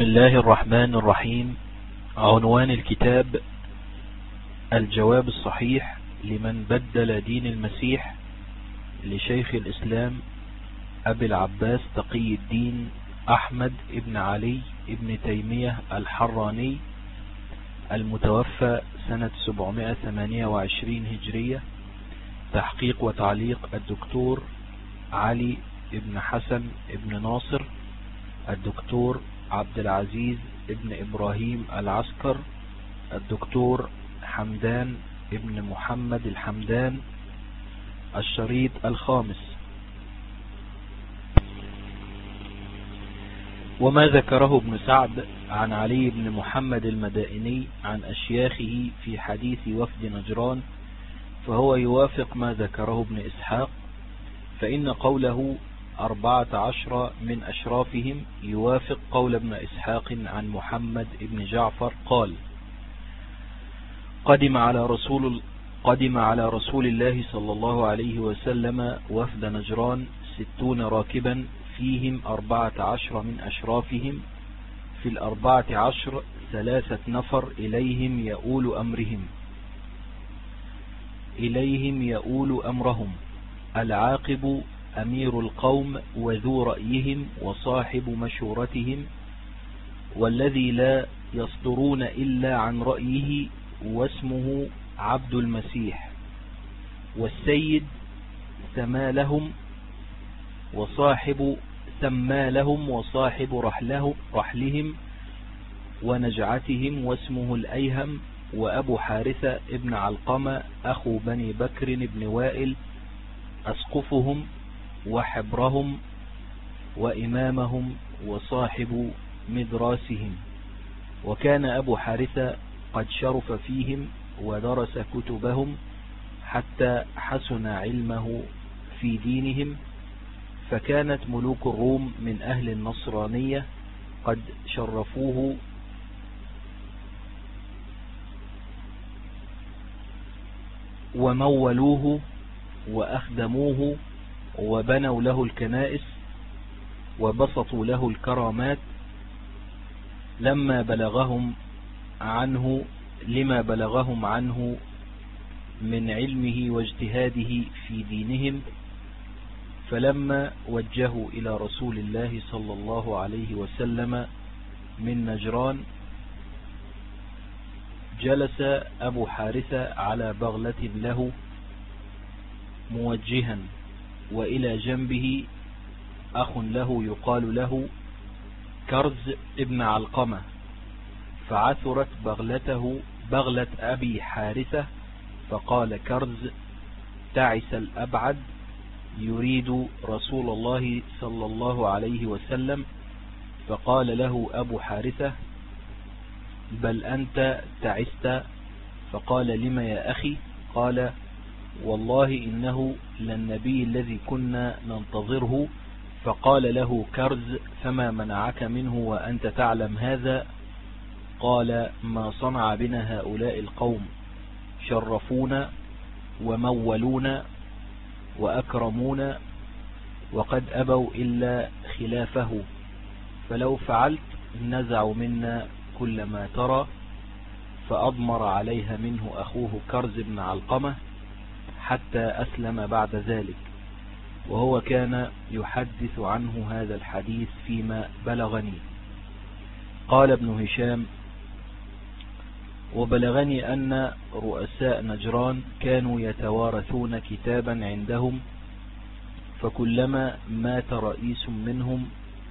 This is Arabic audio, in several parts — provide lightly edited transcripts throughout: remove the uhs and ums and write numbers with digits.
بسم الله الرحمن الرحيم. عنوان الكتاب: الجواب الصحيح لمن بدل دين المسيح، لشيخ الإسلام أبي العباس تقي الدين أحمد ابن علي ابن تيمية الحراني، المتوفى سنة 728 هجرية. تحقيق وتعليق الدكتور علي ابن حسن ابن ناصر، الدكتور عبد العزيز ابن إبراهيم العسكر، الدكتور حمدان ابن محمد الحمدان. الشريط الخامس. وما ذكره ابن سعد عن علي بن محمد المدائني عن أشياخه في حديث وفد نجران فهو يوافق ما ذكره ابن إسحاق، فإن قوله 14 من أشرافهم يوافق قول ابن إسحاق عن محمد بن جعفر قال: قدم على رسول الله صلى الله عليه وسلم وفد نجران 60 راكبا، فيهم 14 من أشرافهم، في 14 3 نفر إليهم يؤول أمرهم، العاقب أمير القوم وذو رأيهم وصاحب مشورتهم، والذي لا يصدرون إلا عن رأيه، واسمه عبد المسيح، والسيد ثمالهم وصاحب رحلهم ونجعتهم، واسمه الأيهم، وأبو حارثة ابن علقمة أخو بني بكر بن وائل، أسقفهم وحبرهم وإمامهم وصاحب مدراسهم. وكان أبو حارثة قد شرف فيهم ودرس كتبهم حتى حسن علمه في دينهم، فكانت ملوك الروم من أهل النصرانية قد شرفوه ومولوه وأخدموه وبنوا له الكنائس وبسطوا له الكرامات لما بلغهم عنه من علمه واجتهاده في دينهم. فلما وجهوا إلى رسول الله صلى الله عليه وسلم من نجران، جلس أبو حارثة على بغلة له موجها، وإلى جنبه أخ له يقال له كرز ابن علقمة، فعثرت بغلة أبي حارثة، فقال كرز: تعس الأبعد، يريد رسول الله صلى الله عليه وسلم. فقال له أبو حارثة: بل أنت تعست. فقال: لم يا أخي؟ قال: والله إنه للنبي الذي كنا ننتظره. فقال له كرز: فما منعك منه وأنت تعلم هذا؟ قال: ما صنع بنا هؤلاء القوم، شرفونا ومولونا وأكرمونا، وقد أبوا إلا خلافه، فلو فعلت نزعوا منا كل ما ترى. فأضمر عليها منه أخوه كرز بن علقمة حتى أسلم بعد ذلك، وهو كان يحدث عنه هذا الحديث فيما بلغني. قال ابن هشام: وبلغني أن رؤساء نجران كانوا يتوارثون كتابا عندهم، فكلما مات رئيس منهم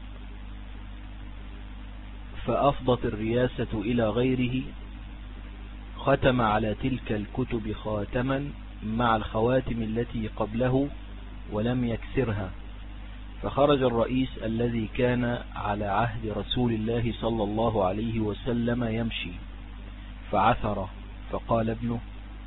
فأفضت الرياسة إلى غيره، ختم على تلك الكتب خاتما مع الخواتم التي قبله ولم يكسرها. فخرج الرئيس الذي كان على عهد رسول الله صلى الله عليه وسلم يمشي، فعثر، فقال ابنه: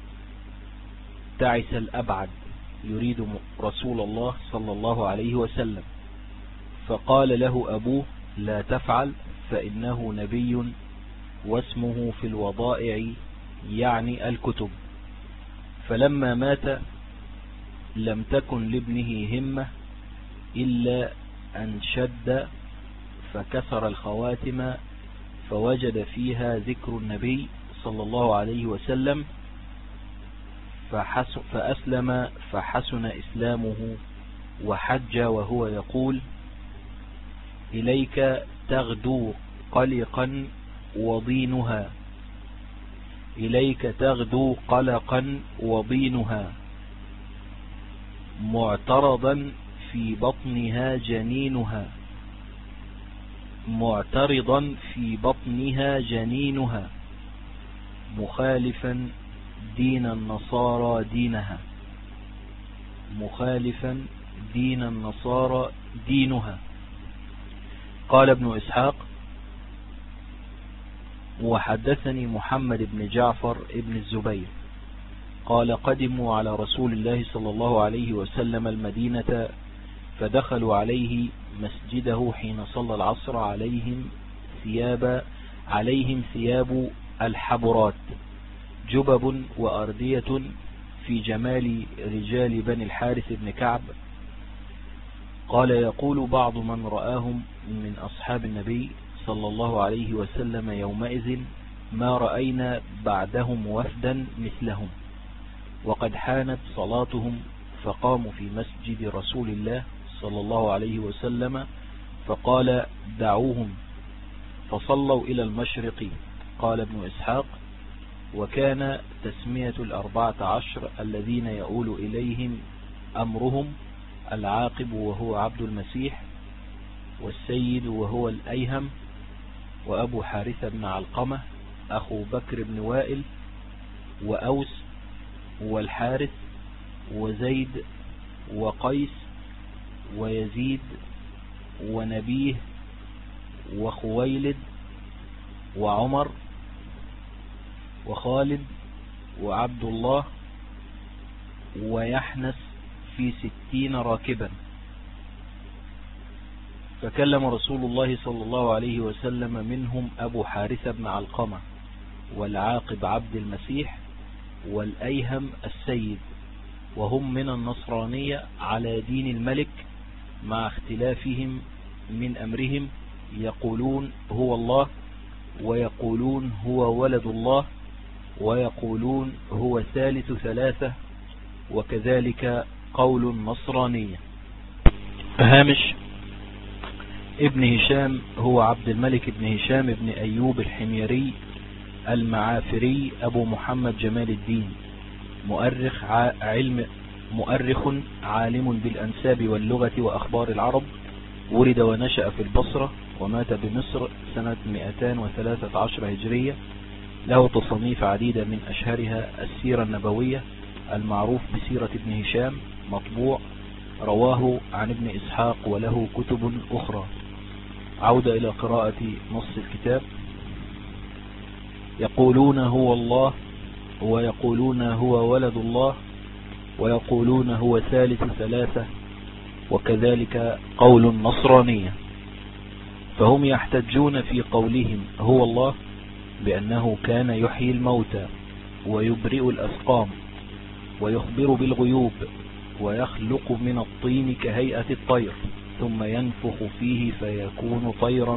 تعس الأبعد، يريد رسول الله صلى الله عليه وسلم. فقال له أبوه: لا تفعل، فإنه نبي، واسمه في الوضائع يعني الكتب. فلما مات لم تكن لابنه همة إلا أن شد فكسر الخواتم فوجد فيها ذكر النبي صلى الله عليه وسلم فأسلم فحسن إسلامه وحج وهو يقول: إليك تغدو قلقا وضينها، إليك تغدو قلقا وضينها، معترضا في بطنها جنينها، معترضا في بطنها جنينها، مخالفا دين النصارى دينها، مخالفا دين النصارى دينها. قال ابن إسحاق: وحدثني محمد بن جعفر ابن الزبير قال: قدموا على رسول الله صلى الله عليه وسلم المدينة فدخلوا عليه مسجده حين صلى العصر، عليهم ثياب الحبرات، جبب وأردية في جمال رجال بني الحارث بن كعب. قال: يقول بعض من رآهم من أصحاب النبي صلى الله عليه وسلم يومئذ: ما رأينا بعدهم وفدا مثلهم. وقد حانت صلاتهم فقاموا في مسجد رسول الله صلى الله عليه وسلم فقال: دعوهم، فصلوا إلى المشرق. قال ابن إسحاق: وكان تسمية 14 الذين يؤول إليهم أمرهم العاقب وهو عبد المسيح، والسيد وهو الأيهم، وأبو حارثة بن علقمة أخو بكر بن وائل، وأوس والحارث وزيد وقيس ويزيد ونبيه وخويلد وعمر وخالد وعبد الله ويحنس في 60 راكبا. فكلم رسول الله صلى الله عليه وسلم منهم أبو حارثة بن علقمة، والعاقب عبد المسيح، والأيهم السيد، وهم من النصرانية على دين الملك مع اختلافهم من أمرهم، يقولون هو الله، ويقولون هو ولد الله، ويقولون هو ثالث ثلاثة، وكذلك قول النصرانية. هامش: ابن هشام هو عبد الملك بن هشام بن أيوب الحميري المعافري أبو محمد جمال الدين، مؤرخ عالم بالأنساب واللغة وأخبار العرب، ولد ونشأ في البصرة ومات بمصر سنة 213 هجرية. له تصنيف عديدة من أشهرها السيرة النبوية المعروف بسيرة ابن هشام مطبوع، رواه عن ابن إسحاق، وله كتب أخرى. عودة إلى قراءة نص الكتاب: يقولون هو الله، ويقولون هو ولد الله، ويقولون هو ثالث ثلاثة، وكذلك قول النصرانية. فهم يحتجون في قولهم هو الله بأنه كان يحيي الموتى ويبرئ الأسقام ويخبر بالغيوب ويخلق من الطين كهيئة الطير ثم ينفخ فيه فيكون طيرا،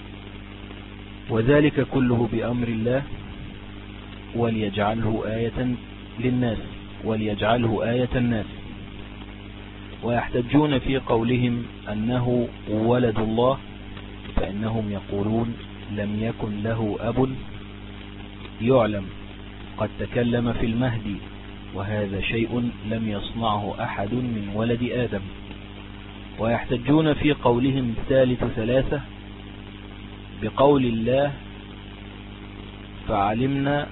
وذلك كله بأمر الله، وليجعله آية للناس، وليجعله آية الناس. ويحتجون في قولهم أنه ولد الله فإنهم يقولون لم يكن له أب يعلم، قد تكلم في المهدي، وهذا شيء لم يصنعه أحد من ولد آدم. ويحتجون في قولهم ثالث ثلاثة بقول الله فعلمنا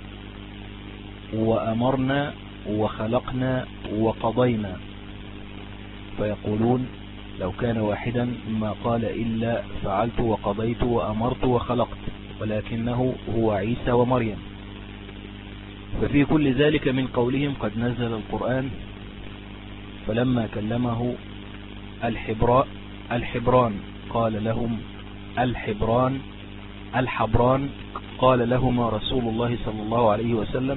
وأمرنا وخلقنا وقضينا، فيقولون لو كان واحدا ما قال إلا فعلت وقضيت وأمرت وخلقت، ولكنه هو عيسى ومريم. ففي كل ذلك من قولهم قد نزل القرآن: فلما كلمه الحبران قال لهم الحبران قال لهما رسول الله صلى الله عليه وسلم: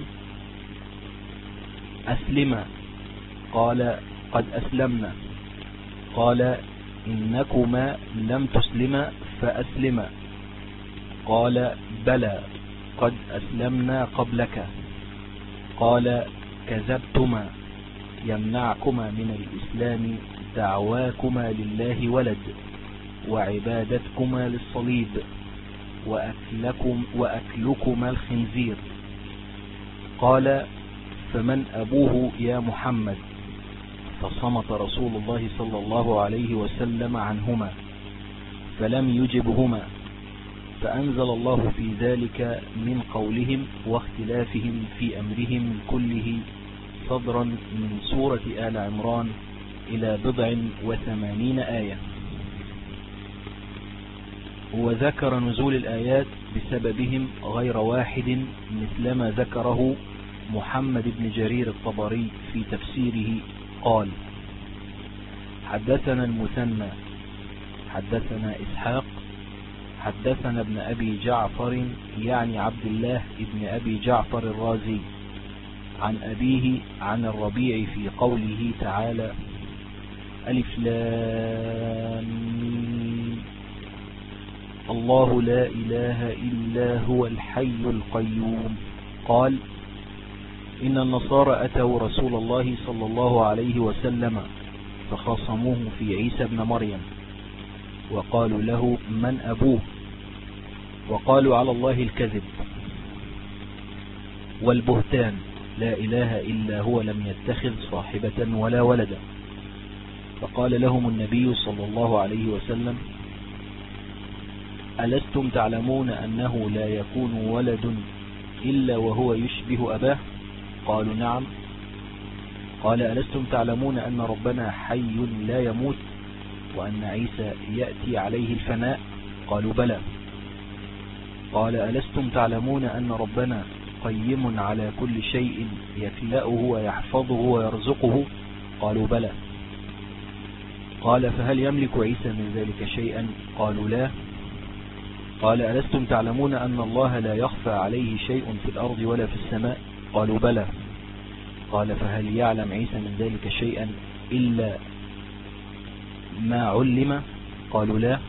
أسلما، قال قد أسلمنا، قال إنكما لم تسلما فأسلما، قال بلى قد أسلمنا قبلك. قال كذبتما يمنعكما من الإسلام دعواكما لله ولد وعبادتكما للصليب وأكلكما الخنزير. قال فمن أبوه يا محمد؟ فصمت رسول الله صلى الله عليه وسلم عنهما فلم يجبهما، فأنزل الله في ذلك من قولهم واختلافهم في أمرهم كله صدرا من سورة آل عمران إلى 87 آية. وذكر نزول الآيات بسببهم غير واحد مثلما ذكره محمد بن جرير الطبري في تفسيره. قال حدثنا المثنى حدثنا إسحاق حدثنا ابن أبي جعفر يعني عبد الله ابن أبي جعفر الرازي عن أبيه عن الربيع في قوله تعالى ألف لام الله لا إله إلا هو الحي القيوم. قال إن النصارى أتوا رسول الله صلى الله عليه وسلم فخاصموه في عيسى ابن مريم وقالوا له من أبوه؟ وقالوا على الله الكذب والبهتان لا إله إلا هو لم يتخذ صاحبة ولا ولدا. فقال لهم النبي صلى الله عليه وسلم ألستم تعلمون أنه لا يكون ولد إلا وهو يشبه أباه؟ قالوا نعم. قال ألستم تعلمون أن ربنا حي لا يموت وأن عيسى يأتي عليه الفناء؟ قالوا بلى. قال ألستم تعلمون أن ربنا قيم على كل شيء يكلأه ويحفظه ويرزقه؟ قالوا بلى. قال فهل يملك عيسى من ذلك شيئا؟ قالوا لا. قال ألستم تعلمون أن الله لا يخفى عليه شيء في الأرض ولا في السماء؟ قالوا بلى. قال فهل يعلم عيسى من ذلك شيئا إلا ما علم؟ قالوا لا.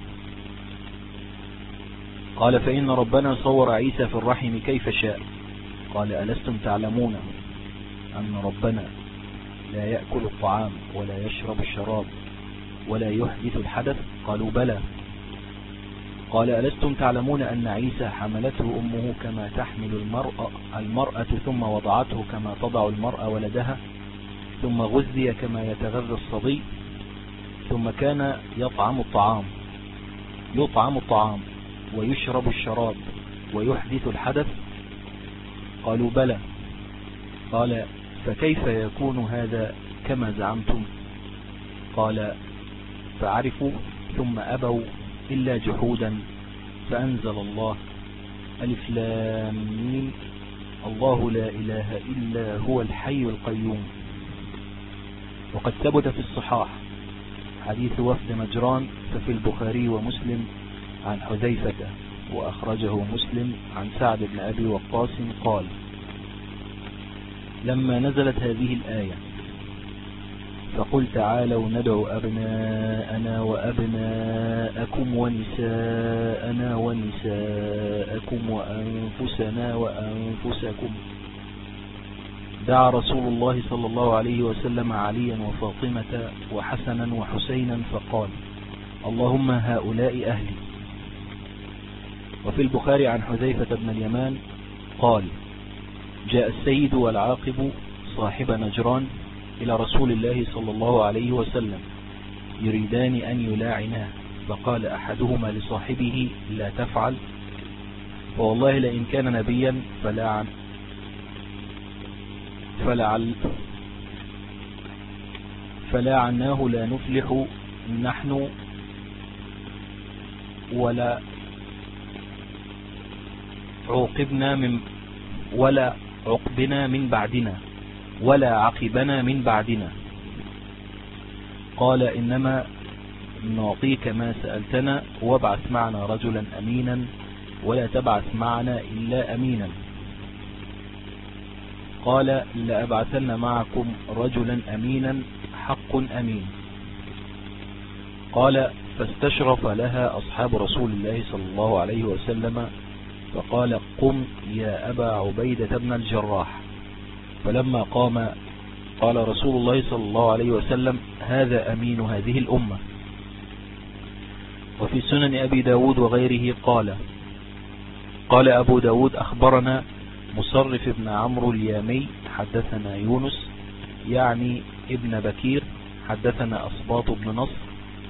قال فإن ربنا صور عيسى في الرحم كيف شاء. قال ألستم تعلمون أن ربنا لا يأكل الطعام ولا يشرب الشراب ولا يحدث الحدث؟ قالوا بلى. قال ألستم تعلمون أن عيسى حملته أمه كما تحمل المرأة ثم وضعته كما تضع المرأة ولدها ثم غذي كما يتغذى الصبي ثم كان يطعم الطعام ويشرب الشراب ويحدث الحدث؟ قالوا بلى. قال فكيف يكون هذا كما زعمتم؟ قال فعرفوا ثم أبوا إلا جحودا فأنزل الله ألف لام ميم الله لا إله إلا هو الحي القيوم. وقد ثبت في الصحاح حديث وفد نجران ففي البخاري ومسلم عن حذيفة وأخرجه مسلم عن سعد بن أبي وقاص قال لما نزلت هذه الآية فقل تعالوا ندعو أبناءنا وأبناءكم ونساءنا ونساءكم وأنفسنا وأنفسكم، دعا رسول الله صلى الله عليه وسلم عليا وفاطمة وحسنا وحسينا فقال اللهم هؤلاء أهلي. وفي البخاري عن حذيفة بن اليمان قال جاء السيد والعاقب صاحب نجران إلى رسول الله صلى الله عليه وسلم يريدان أن يلاعناه، فقال أحدهما لصاحبه لا تفعل، فوالله لئن كان نبيا فلاعناه لا نفلح نحن ولا عقبنا من بعدنا. قال إنما نعطيك ما سألتنا وابعث معنا رجلا أمينا ولا تبعث معنا إلا أمينا. قال لأبعثن معكم رجلا أمينا حق أمين. قال فاستشرف لها أصحاب رسول الله صلى الله عليه وسلم فقال قم يا أبا عبيدة بن الجراح. فلما قام قال رسول الله صلى الله عليه وسلم هذا أمين هذه الأمة. وفي سنن أبي داود وغيره قال أبو داود أخبرنا مصرف بن عمرو اليامي حدثنا يونس يعني ابن بكير حدثنا أصباط بن نصر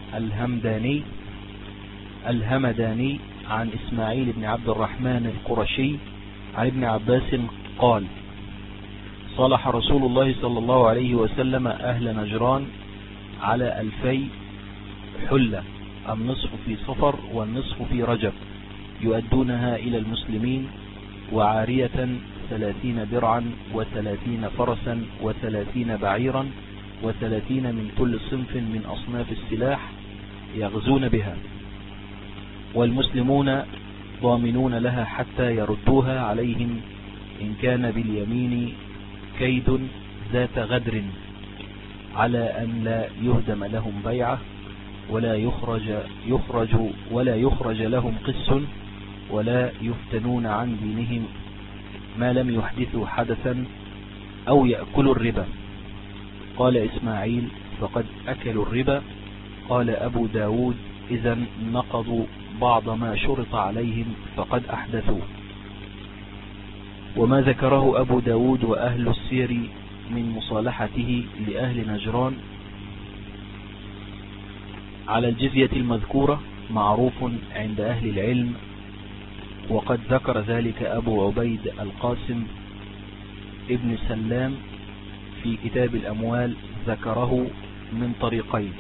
الهمداني عن إسماعيل بن عبد الرحمن القرشي عن ابن عباس قال صالح رسول الله صلى الله عليه وسلم أهل نجران على 2000 حلة، النصف في صفر والنصف في رجب، يؤدونها إلى المسلمين، وعارية 30 درعا و30 فرسا و30 بعيرا و30 من كل صنف من أصناف السلاح يغزون بها، والمسلمون ضامنون لها حتى يردوها عليهم إن كان باليمين كيد ذات غدر، على أن لا يهدم لهم بيعة ولا يخرج لهم قس، ولا يفتنون عن دينهم ما لم يحدثوا حدثا أو يأكلوا الربا. قال إسماعيل فقد أكلوا الربا. قال أبو داود إذن نقضوا بعض ما شرط عليهم فقد أحدثوا. وما ذكره أبو داود وأهل السير من مصالحته لأهل نجران على الجزية المذكورة معروف عند أهل العلم، وقد ذكر ذلك أبو عبيد القاسم ابن سلام في كتاب الأموال، ذكره من طريقين.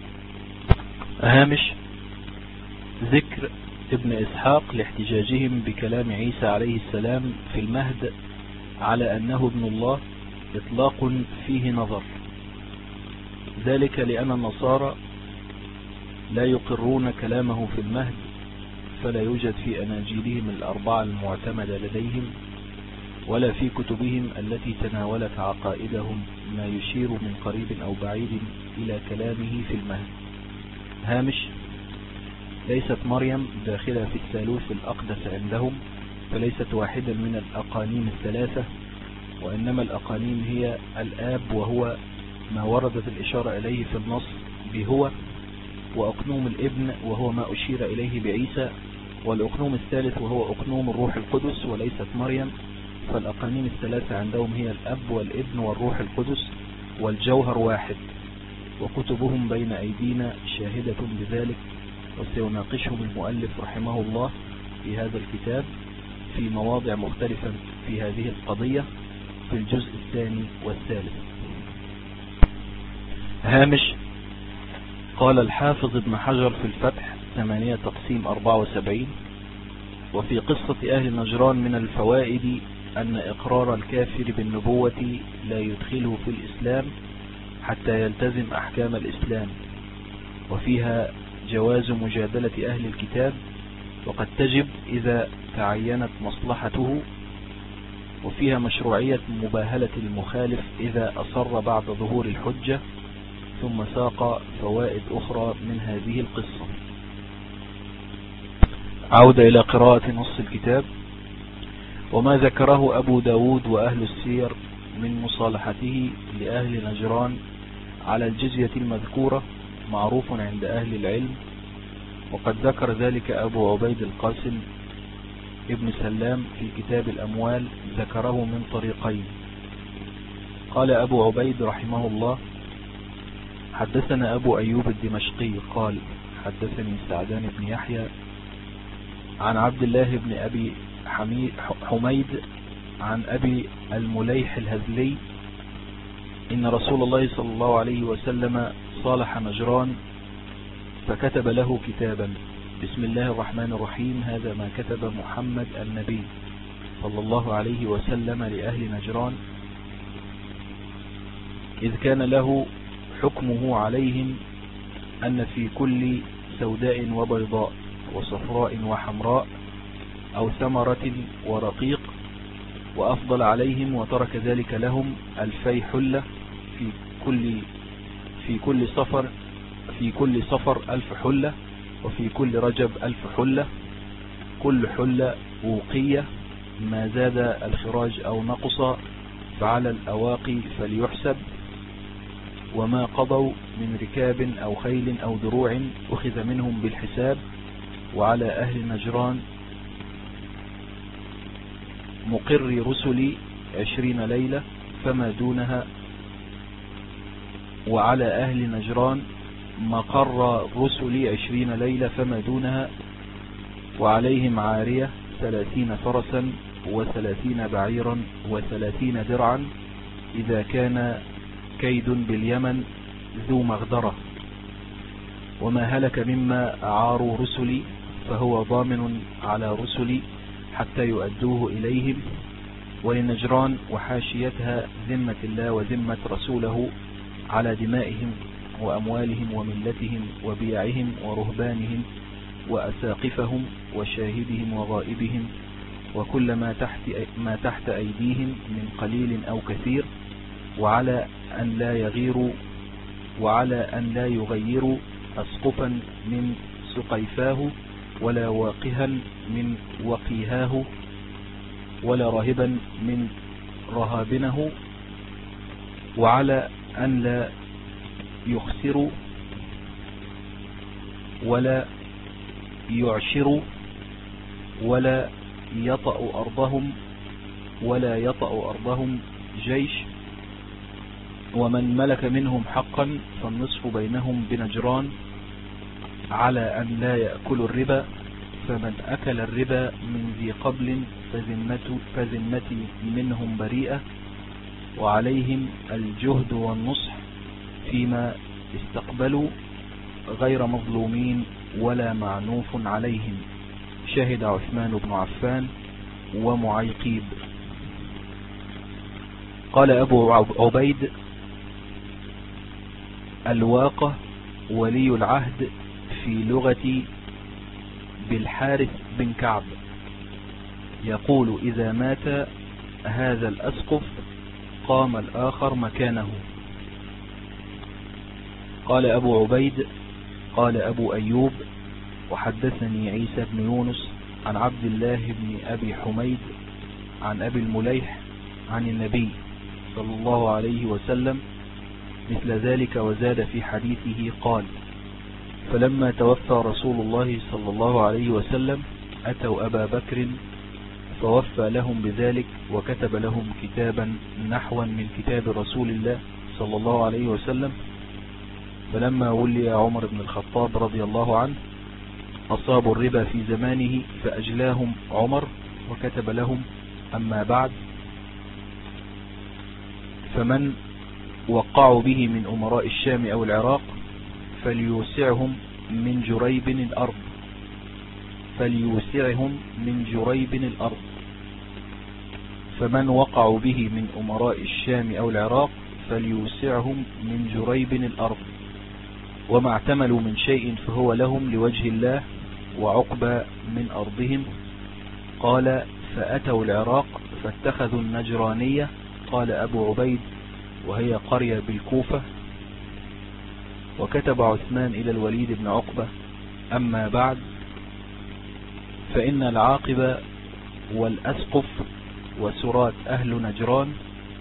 هامش ذكر ابن إسحاق لاحتجاجهم بكلام عيسى عليه السلام في المهد على أنه ابن الله إطلاق فيه نظر، ذلك لأن النصارى لا يقرون كلامه في المهد، فلا يوجد في أناجيلهم الأربعة المعتمدة لديهم ولا في كتبهم التي تناولت عقائدهم ما يشير من قريب أو بعيد إلى كلامه في المهد. هامش ليست مريم داخلة في الثالوث الأقدس عندهم، فليست واحدا من الأقانيم الثلاثة، وإنما الأقانيم هي الآب وهو ما وردت الإشارة إليه في النص بهو، وأقنوم الابن وهو ما أشير إليه بعيسى، والأقنوم الثالث وهو أقنوم الروح القدس وليست مريم. فالأقانيم الثلاثة عندهم هي الأب والابن والروح القدس، والجوهر واحد، وكتبهم بين أيدينا شاهدة بذلك، وسيناقشهم المؤلف رحمه الله في هذا الكتاب في مواضع مختلفة في هذه القضية في الجزء الثاني والثالث. هامش قال الحافظ ابن حجر في الفتح 8/74: وفي قصة أهل نجران من الفوائد أن إقرار الكافر بالنبوة لا يدخله في الإسلام حتى يلتزم أحكام الإسلام، وفيها جواز مجادلة أهل الكتاب وقد تجب إذا تعينت مصلحته، وفيها مشروعية مباهلة المخالف إذا أصر بعد ظهور الحجة، ثم ساق فوائد أخرى من هذه القصة. عودة إلى قراءة نص الكتاب. وما ذكره أبو داود وأهل السير من مصالحته لأهل نجران على الجزية المذكورة معروف عند أهل العلم، وقد ذكر ذلك أبو عبيد القاسم ابن سلام في كتاب الأموال، ذكره من طريقين. قال أبو عبيد رحمه الله حدثنا أبو أيوب الدمشقي قال حدثني سعدان بن يحيى عن عبد الله بن أبي حميد عن أبي المليح الهذلي إن رسول الله صلى الله عليه وسلم صالح نجران فكتب له كتابا: بسم الله الرحمن الرحيم، هذا ما كتب محمد النبي صلى الله عليه وسلم لأهل نجران إذ كان له حكمه عليهم أن في كل سوداء وبيضاء وصفراء وحمراء أو ثمرة ورقيق، وأفضل عليهم وترك ذلك لهم 2000 حلة في كل صفر 1000 حلة، وفي كل رجب 1000 حلة، كل حلة وقية ما زاد الخراج أو نقص فعلى الأواقي فليحسب، وما قضوا من ركاب أو خيل أو دروع أخذ منهم بالحساب. وعلى أهل نجران مقر رسل 20 ليلة فما دونها. وعلى أهل نجران مقر رسل 20 ليلة فما دونها، وعليهم عارية 30 فرسا و30 بعيرا و30 درعا إذا كان كيد باليمن ذو مغدرة. وما هلك مما أعاروا رسلي فهو ضامن على رسلي حتى يؤدوه إليهم. ولنجران وحاشيتها ذمة الله وذمة رسوله على دمائهم وأموالهم وملتهم وبيعهم ورهبانهم وأساقفهم وشاهدهم وغائبهم وكل ما تحت أيديهم من قليل أو كثير. وعلى أن لا يغيروا أسقفا من سقيفاه ولا واقها من وقيهاه ولا راهبا من رهابنه. وعلى أن لا يخسروا ولا يعشروا ولا يطأ أرضهم جيش. ومن ملك منهم حقا فالنصف بينهم بنجران. على أن لا يأكلوا الربا، فمن أكل الربا من ذي قبل فذمتي منهم بريئة. وعليهم الجهد والنصح فيما استقبلوا غير مظلومين ولا معنوف عليهم. شهد عثمان بن عفان ومعيقيب. قال أبو عبيد: الواقة ولي العهد في لغة بالحارث بن كعب، يقول: إذا مات هذا الأسقف قام الآخر مكانه. قال أبو عبيد: قال أبو أيوب: وحدثني عيسى بن يونس عن عبد الله بن أبي حميد عن أبي المليح عن النبي صلى الله عليه وسلم مثل ذلك، وزاد في حديثه قال: فلما توفى رسول الله صلى الله عليه وسلم أتوا أبا بكر فوفى لهم بذلك، وكتب لهم كتابا نحوا من كتاب رسول الله صلى الله عليه وسلم. فلما ولي عمر بن الخطاب رضي الله عنه أصابوا الربا في زمانه فأجلاهم عمر وكتب لهم: أما بعد، فمن وقعوا به من أمراء الشام أو العراق فليوسعهم من جريب الأرض. فمن وقعوا به من أمراء الشام أو العراق فليوسعهم من جريب الأرض. وما اعتملوا من شيء فهو لهم لوجه الله وعقبى من أرضهم. قال: فأتوا العراق فاتخذوا النجرانية. قال أبو عبيد: وهي قرية بالكوفة. وكتب عثمان إلى الوليد بن عقبة: أما بعد، فإن العاقبة والأسقف وسرات أهل نجران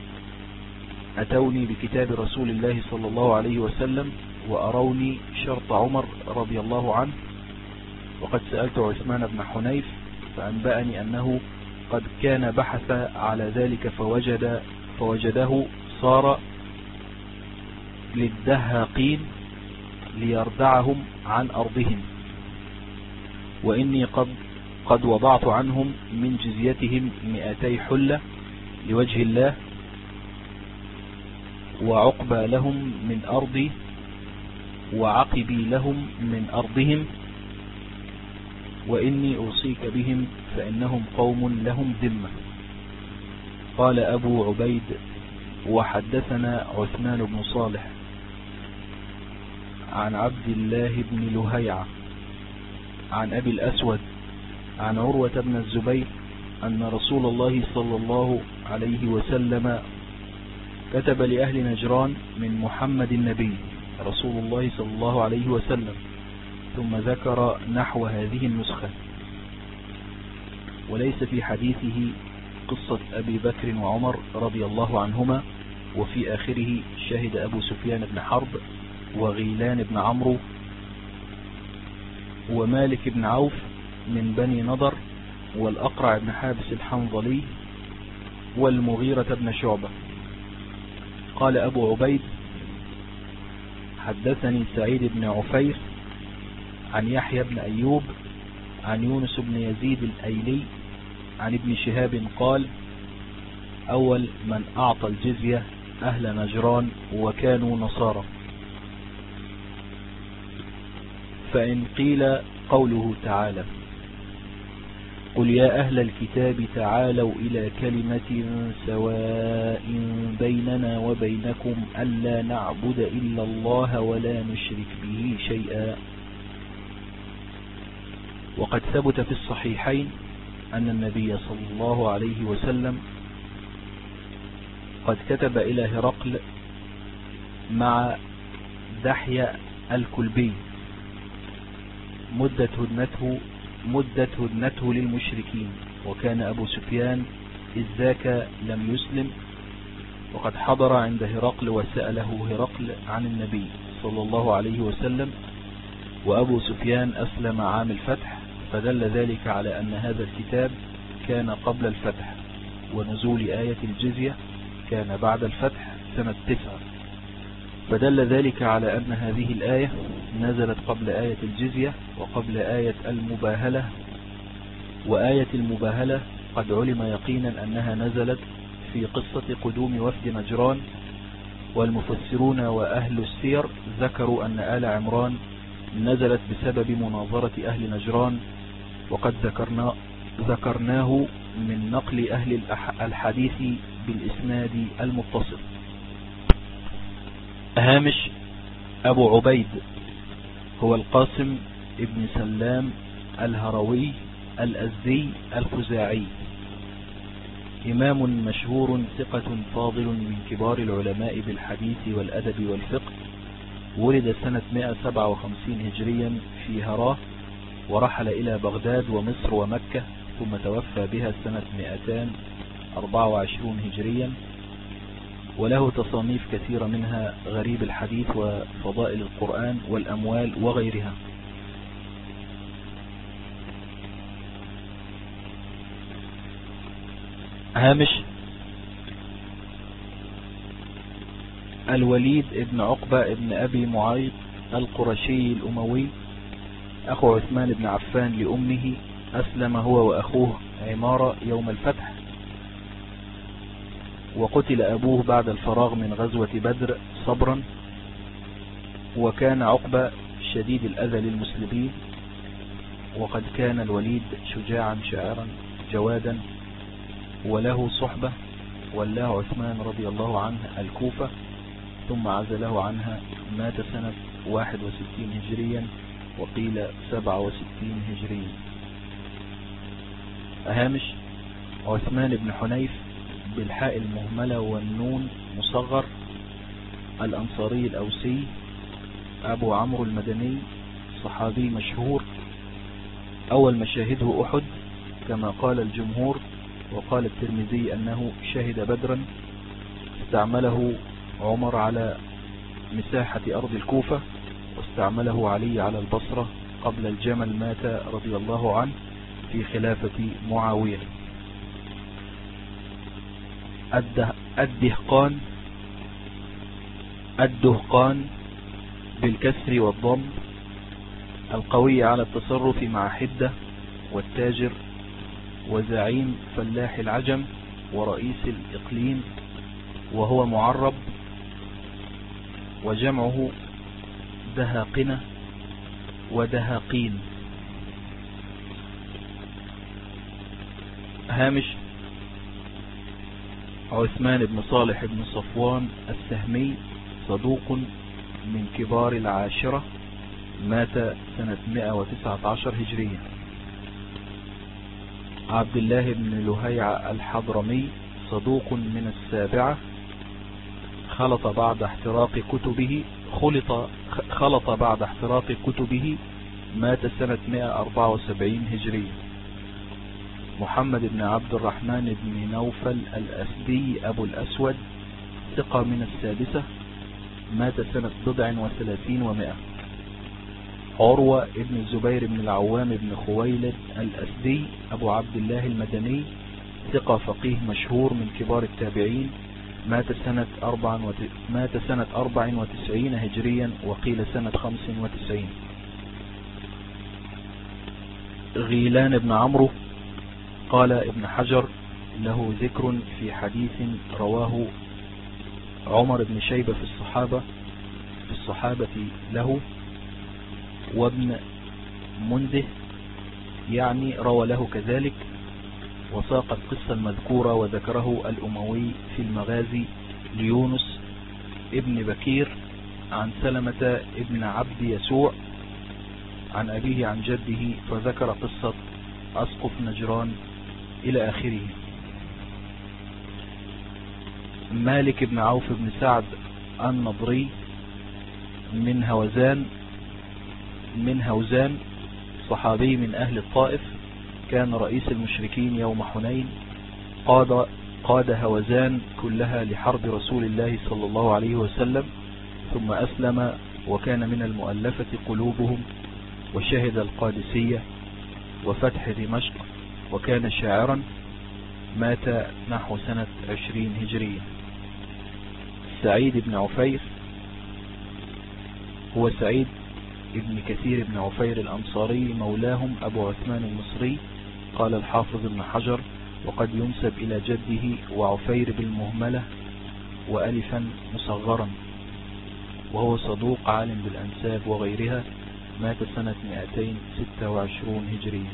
أتوني بكتاب رسول الله صلى الله عليه وسلم وأروني شرط عمر رضي الله عنه، وقد سألت عثمان بن حنيف فأنبأني أنه قد كان بحث على ذلك فوجده صار للدهاقين ليردعهم عن أرضهم، وإني قد وضعت عنهم من جزيتهم 200 حلة لوجه الله، وعقبى لهم من أرضي وعقبي لهم من أرضهم، وإني أوصيك بهم فإنهم قوم لهم ذمة. قال أبو عبيد: وحدثنا عثمان بن صالح عن عبد الله بن لهيعة عن أبي الأسود عن عروة بن الزبير أن رسول الله صلى الله عليه وسلم كتب لأهل نجران من محمد النبي رسول الله صلى الله عليه وسلم، ثم ذكر نحو هذه النسخة: وليس في حديثه قصة أبي بكر وعمر رضي الله عنهما، وفي آخره شهد أبو سفيان بن حرب وغيلان بن عمرو ومالك بن عوف من بني نضر والأقرع بن حابس الحنظلي والمغيرة بن شعبة. قال أبو عبيد: حدثني سعيد بن عفير عن يحيى بن أيوب عن يونس بن يزيد الأيلي عن ابن شهاب قال: أول من أعطى الجزية أهل نجران وكانوا نصارى. فإن قيل قوله تعالى: قل يا أهل الكتاب تعالوا إلى كلمة سواء بيننا وبينكم ألا نعبد إلا الله ولا نشرك به شيئا. وقد ثبت في الصحيحين أن النبي صلى الله عليه وسلم قد كتب إلى هرقل مع دحية الكلبي مدة هدنته للمشركين، وكان أبو سفيان إذ ذاك لم يسلم، وقد حضر عند هرقل وسأله هرقل عن النبي صلى الله عليه وسلم، وأبو سفيان أسلم عام الفتح، فدل ذلك على أن هذا الكتاب كان قبل الفتح، ونزول آية الجزية كان بعد الفتح سنة 9، فدل ذلك على أن هذه الآية نزلت قبل آية الجزية وقبل آية المباهلة. وآية المباهلة قد علم يقينا أنها نزلت في قصة قدوم وفد نجران، والمفسرون وأهل السير ذكروا أن آل عمران نزلت بسبب مناظرة أهل نجران، وقد ذكرناه من نقل أهل الحديث بالإسناد المتصل. هامش: أبو عبيد هو القاسم ابن سلام الهروي الأزدي الخزاعي، إمام مشهور ثقة فاضل من كبار العلماء بالحديث والأدب والفقه، ولد سنة 157 هجريا في هراه، ورحل إلى بغداد ومصر ومكة، ثم توفى بها سنة 224 هجريا، وله تصانيف كثيرة منها غريب الحديث وفضائل القرآن والأموال وغيرها. هامش: الوليد ابن عقبة ابن أبي معيط القرشي الأموي، أخو عثمان بن عفان لأمه، أسلم هو وأخوه عمارة يوم الفتح، وقتل أبوه بعد الفراغ من غزوة بدر صبرا. وكان عقبة شديد الأذى للمسلمين، وقد كان الوليد شجاعا شاعرا جوادا، وله صحبة، ولاه عثمان رضي الله عنه الكوفة ثم عزله عنها، مات سنة 61 هجريا وقيل 67 هجريا. هامش: عثمان بن حنيف بالحاء المهملة والنون مصغر، الأنصاري الأوسي، أبو عمرو المدني، صحابي مشهور، أول مشاهده أحد كما قال الجمهور، وقال الترمذي أنه شهد بدرا، استعمله عمر على مساحة أرض الكوفة، واستعمله علي على البصرة قبل الجمل، مات رضي الله عنه في خلافة معاوية. الدهقان بالكسر والضم، القوي على التصرف مع حدة، والتاجر، وزعيم فلاح العجم، ورئيس الإقليم، وهو معرب، وجمعه دهاقنة ودهاقين. هامش: عثمان بن صالح بن صفوان السهمي، صدوق من كبار العاشرة، مات سنة 119 هجرية. عبد الله بن لهيعة الحضرمي، صدوق من السابعة، خلط بعد احتراق كتبه، مات سنة 174 هجرية. محمد بن عبد الرحمن بن نوفل الأسدي أبو الأسود ثقة من السادسة مات سنة 37 و100. عروة ابن الزبير بن العوام بن خويلد الأسدي أبو عبد الله المدني ثقة فقيه مشهور من كبار التابعين مات سنة 94 هجريا وقيل سنة 95. غيلان بن عمرو قال ابن حجر له ذكر في حديث رواه عمر بن شيبة في الصحابة له وابن منده يعني روى له كذلك، وساق القصة المذكورة وذكره الأموي في المغازي ليونس ابن بكير عن سلمة ابن عبد يسوع عن أبيه عن جده، فذكر قصة أسقف نجران إلى آخره. مالك بن عوف بن سعد النضري من هوزان صحابي من أهل الطائف، كان رئيس المشركين يوم حنين، قاد هوزان كلها لحرب رسول الله صلى الله عليه وسلم، ثم أسلم وكان من المؤلفة قلوبهم، وشهد القادسية وفتح دمشق، وكان شاعرا، مات نحو سنة 20 هجرية. سعيد بن عفير هو سعيد ابن كثير بن عفير الأنصاري مولاهم أبو عثمان المصري. قال الحافظ ابن حجر وقد ينسب إلى جده وعفير بالمهملة وألفا مصغرا، وهو صدوق عالم بالأنساب وغيرها، مات سنة 226 هجرية.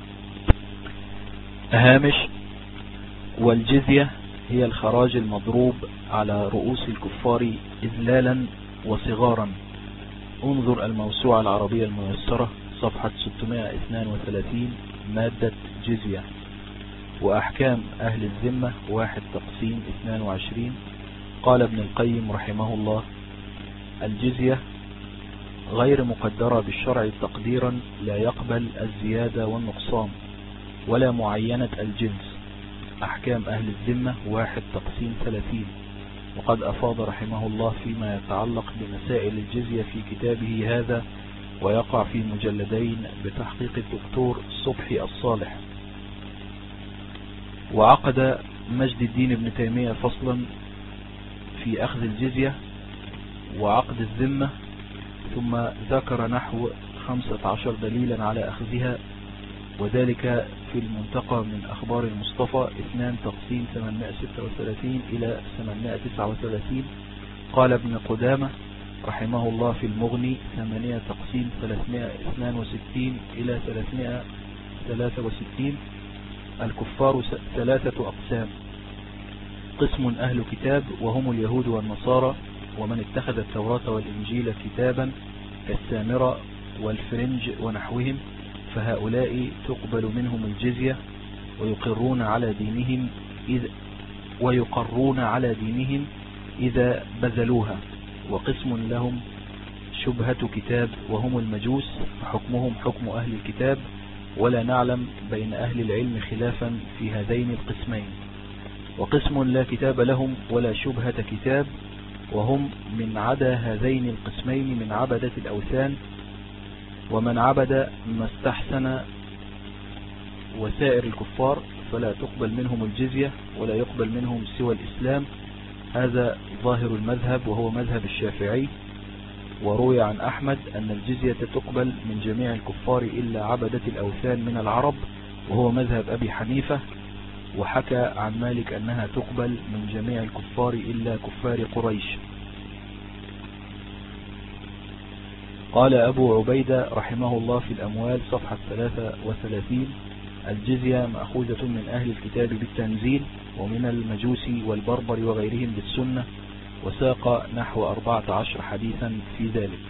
هامش: والجزية هي الخراج المضروب على رؤوس الكفار إذلالا وصغارا. انظر الموسوعة العربية الميسرة صفحة 632 مادة جزية. وأحكام أهل الذمة 1 تقسيم 22. قال ابن القيم رحمه الله: الجزية غير مقدرة بالشرع تقديرا لا يقبل الزيادة والنقصان ولا معينة الجنس. أحكام أهل الذمة 1 تقسيم 30. وقد أفاض رحمه الله فيما يتعلق بمسائل الجزية في كتابه هذا، ويقع في مجلدين بتحقيق الدكتور صبحي الصالح. وعقد مجد الدين ابن تيمية فصلا في أخذ الجزية وعقد الذمة، ثم ذكر نحو 15 دليلا على أخذها، وذلك في المنتقى من أخبار المصطفى 2 تقسيم 836 إلى 839. قال ابن قدامة رحمه الله في المغني 8 تقسيم 362 إلى 363. الكفار 3 أقسام: قسم أهل كتاب وهم اليهود والنصارى، ومن اتخذ التوراة والإنجيل كتابا كالسامرة والفرنج ونحوهم، فهؤلاء تقبل منهم الجزية ويقرون على دينهم إذا بذلوها. وقسم لهم شبهة كتاب وهم المجوس، فحكمهم حكم أهل الكتاب، ولا نعلم بين أهل العلم خلافا في هذين القسمين. وقسم لا كتاب لهم ولا شبهة كتاب، وهم من عدا هذين القسمين من عبدة الأوثان، ومن عبد ما استحسن وسائر الكفار فلا تقبل منهم الجزية ولا يقبل منهم سوى الإسلام. هذا ظاهر المذهب وهو مذهب الشافعي. وروي عن أحمد أن الجزية تقبل من جميع الكفار إلا عبدة الأوثان من العرب، وهو مذهب أبي حنيفة. وحكى عن مالك أنها تقبل من جميع الكفار إلا كفار قريش. قال أبو عبيدة رحمه الله في الأموال صفحة 33: الجزية مأخوذة من أهل الكتاب بالتنزيل، ومن المجوس والبربر وغيرهم بالسنة، وساق نحو 14 حديثا في ذلك.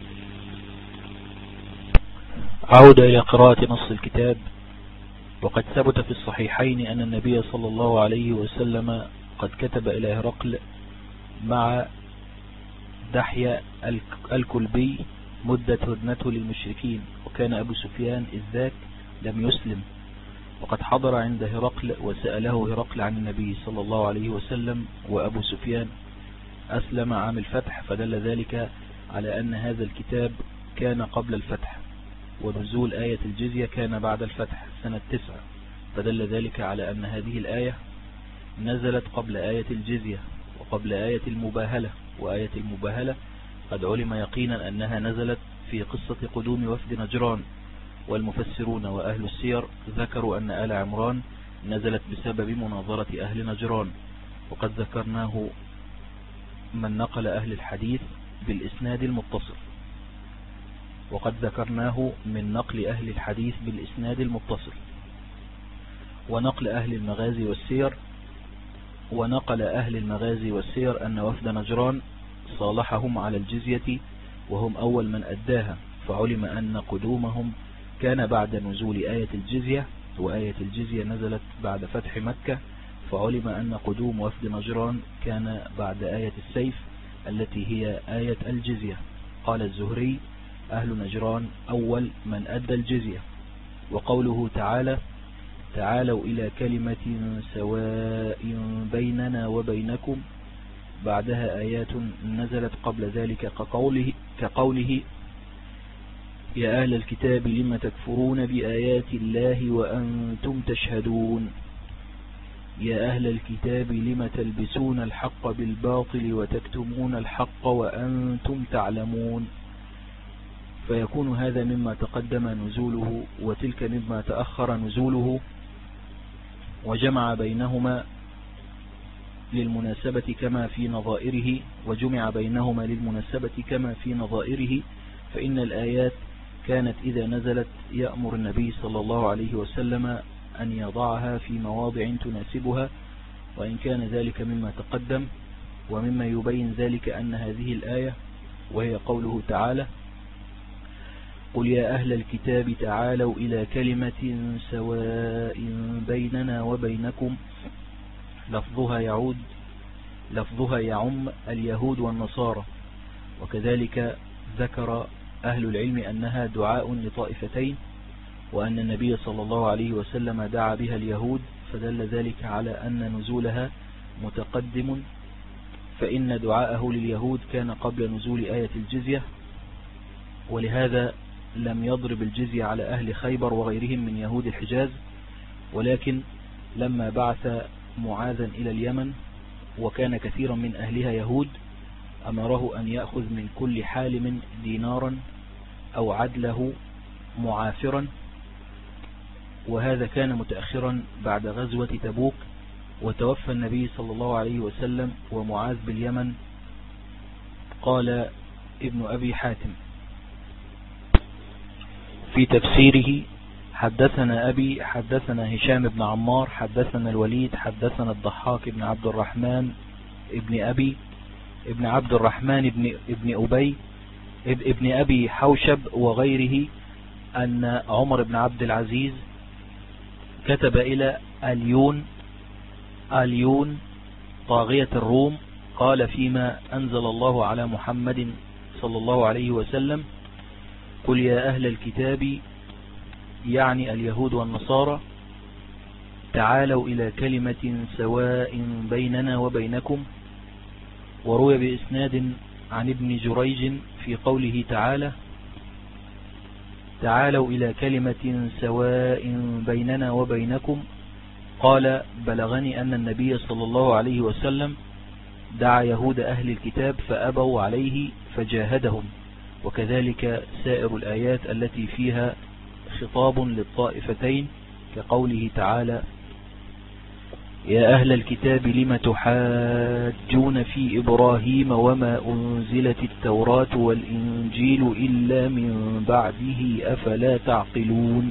عودة إلى قراءة نص الكتاب. وقد ثبت في الصحيحين أن النبي صلى الله عليه وسلم قد كتب إلى هرقل مع دحية الكلبي مدة هدنته للمشركين، وكان أبو سفيان إذ ذاك لم يسلم، وقد حضر عند هرقل وسأله هرقل عن النبي صلى الله عليه وسلم، وأبو سفيان أسلم عام الفتح، فدل ذلك على أن هذا الكتاب كان قبل الفتح، ونزول آية الجزية كان بعد الفتح سنة 9، فدل ذلك على أن هذه الآية نزلت قبل آية الجزية وقبل آية المباهلة. وآية المباهلة قد علم يقينا أنها نزلت في قصة قدوم وفد نجران، والمفسرون وأهل السير ذكروا أن آل عمران نزلت بسبب مناظرة أهل نجران، وقد ذكرناه من نقل أهل الحديث بالإسناد المتصل، ونقل أهل المغازي والسير أن وفد نجران صالحهم على الجزية وهم أول من أداها، فعلم أن قدومهم كان بعد نزول آية الجزية، وآية الجزية نزلت بعد فتح مكة، فعلم أن قدوم وفد نجران كان بعد آية السيف التي هي آية الجزية. قال الزهري: أهل نجران أول من أدى الجزية. وقوله تعالى: تعالوا إلى كلمة سواء بيننا وبينكم، بعدها آيات نزلت قبل ذلك كقوله: يا أهل الكتاب لم تكفرون بآيات الله وأنتم تشهدون، يا أهل الكتاب لم تلبسون الحق بالباطل وتكتمون الحق وأنتم تعلمون. فيكون هذا مما تقدم نزوله وتلك مما تأخر نزوله، وجمع بينهما للمناسبة كما في نظائره، فإن الآيات كانت إذا نزلت يأمر النبي صلى الله عليه وسلم أن يضعها في مواضع تناسبها، وإن كان ذلك مما تقدم. ومما يبين ذلك أن هذه الآية وهي قوله تعالى: قل يا أهل الكتاب تعالوا إلى كلمة سواء بيننا وبينكم، لفظها يعم اليهود والنصارى، وكذلك ذكر أهل العلم أنها دعاء لطائفتين، وأن النبي صلى الله عليه وسلم دعا بها اليهود، فدل ذلك على أن نزولها متقدم، فإن دعاءه لليهود كان قبل نزول آية الجزية، ولهذا لم يضرب الجزية على أهل خيبر وغيرهم من يهود الحجاز، ولكن لما بعث معاذا إلى اليمن وكان كثيرا من أهلها يهود، أمره أن يأخذ من كل حالم دينارا أو عدله معافرا، وهذا كان متأخرا بعد غزوة تبوك، وتوفى النبي صلى الله عليه وسلم ومعاذ باليمن. قال ابن أبي حاتم في تفسيره: حدثنا أبي حدثنا هشام بن عمار حدثنا الوليد حدثنا الضحاك بن عبد الرحمن ابن عبد الرحمن ابن أبي حوشب وغيره أن عمر بن عبد العزيز كتب إلى اليون طاغية الروم، قال فيما أنزل الله على محمد صلى الله عليه وسلم: قل يا أهل الكتاب، يعني اليهود والنصارى، تعالوا إلى كلمة سواء بيننا وبينكم. وروي بإسناد عن ابن جريج في قوله تعالى: تعالوا إلى كلمة سواء بيننا وبينكم، قال: بلغني أن النبي صلى الله عليه وسلم دعا يهود أهل الكتاب فأبوا عليه فجاهدهم. وكذلك سائر الآيات التي فيها خطاب للطائفتين، كقوله تعالى: يا أهل الكتاب لم تحاجون في إبراهيم وما أنزلت التوراة والإنجيل إلا من بعده أفلا تعقلون.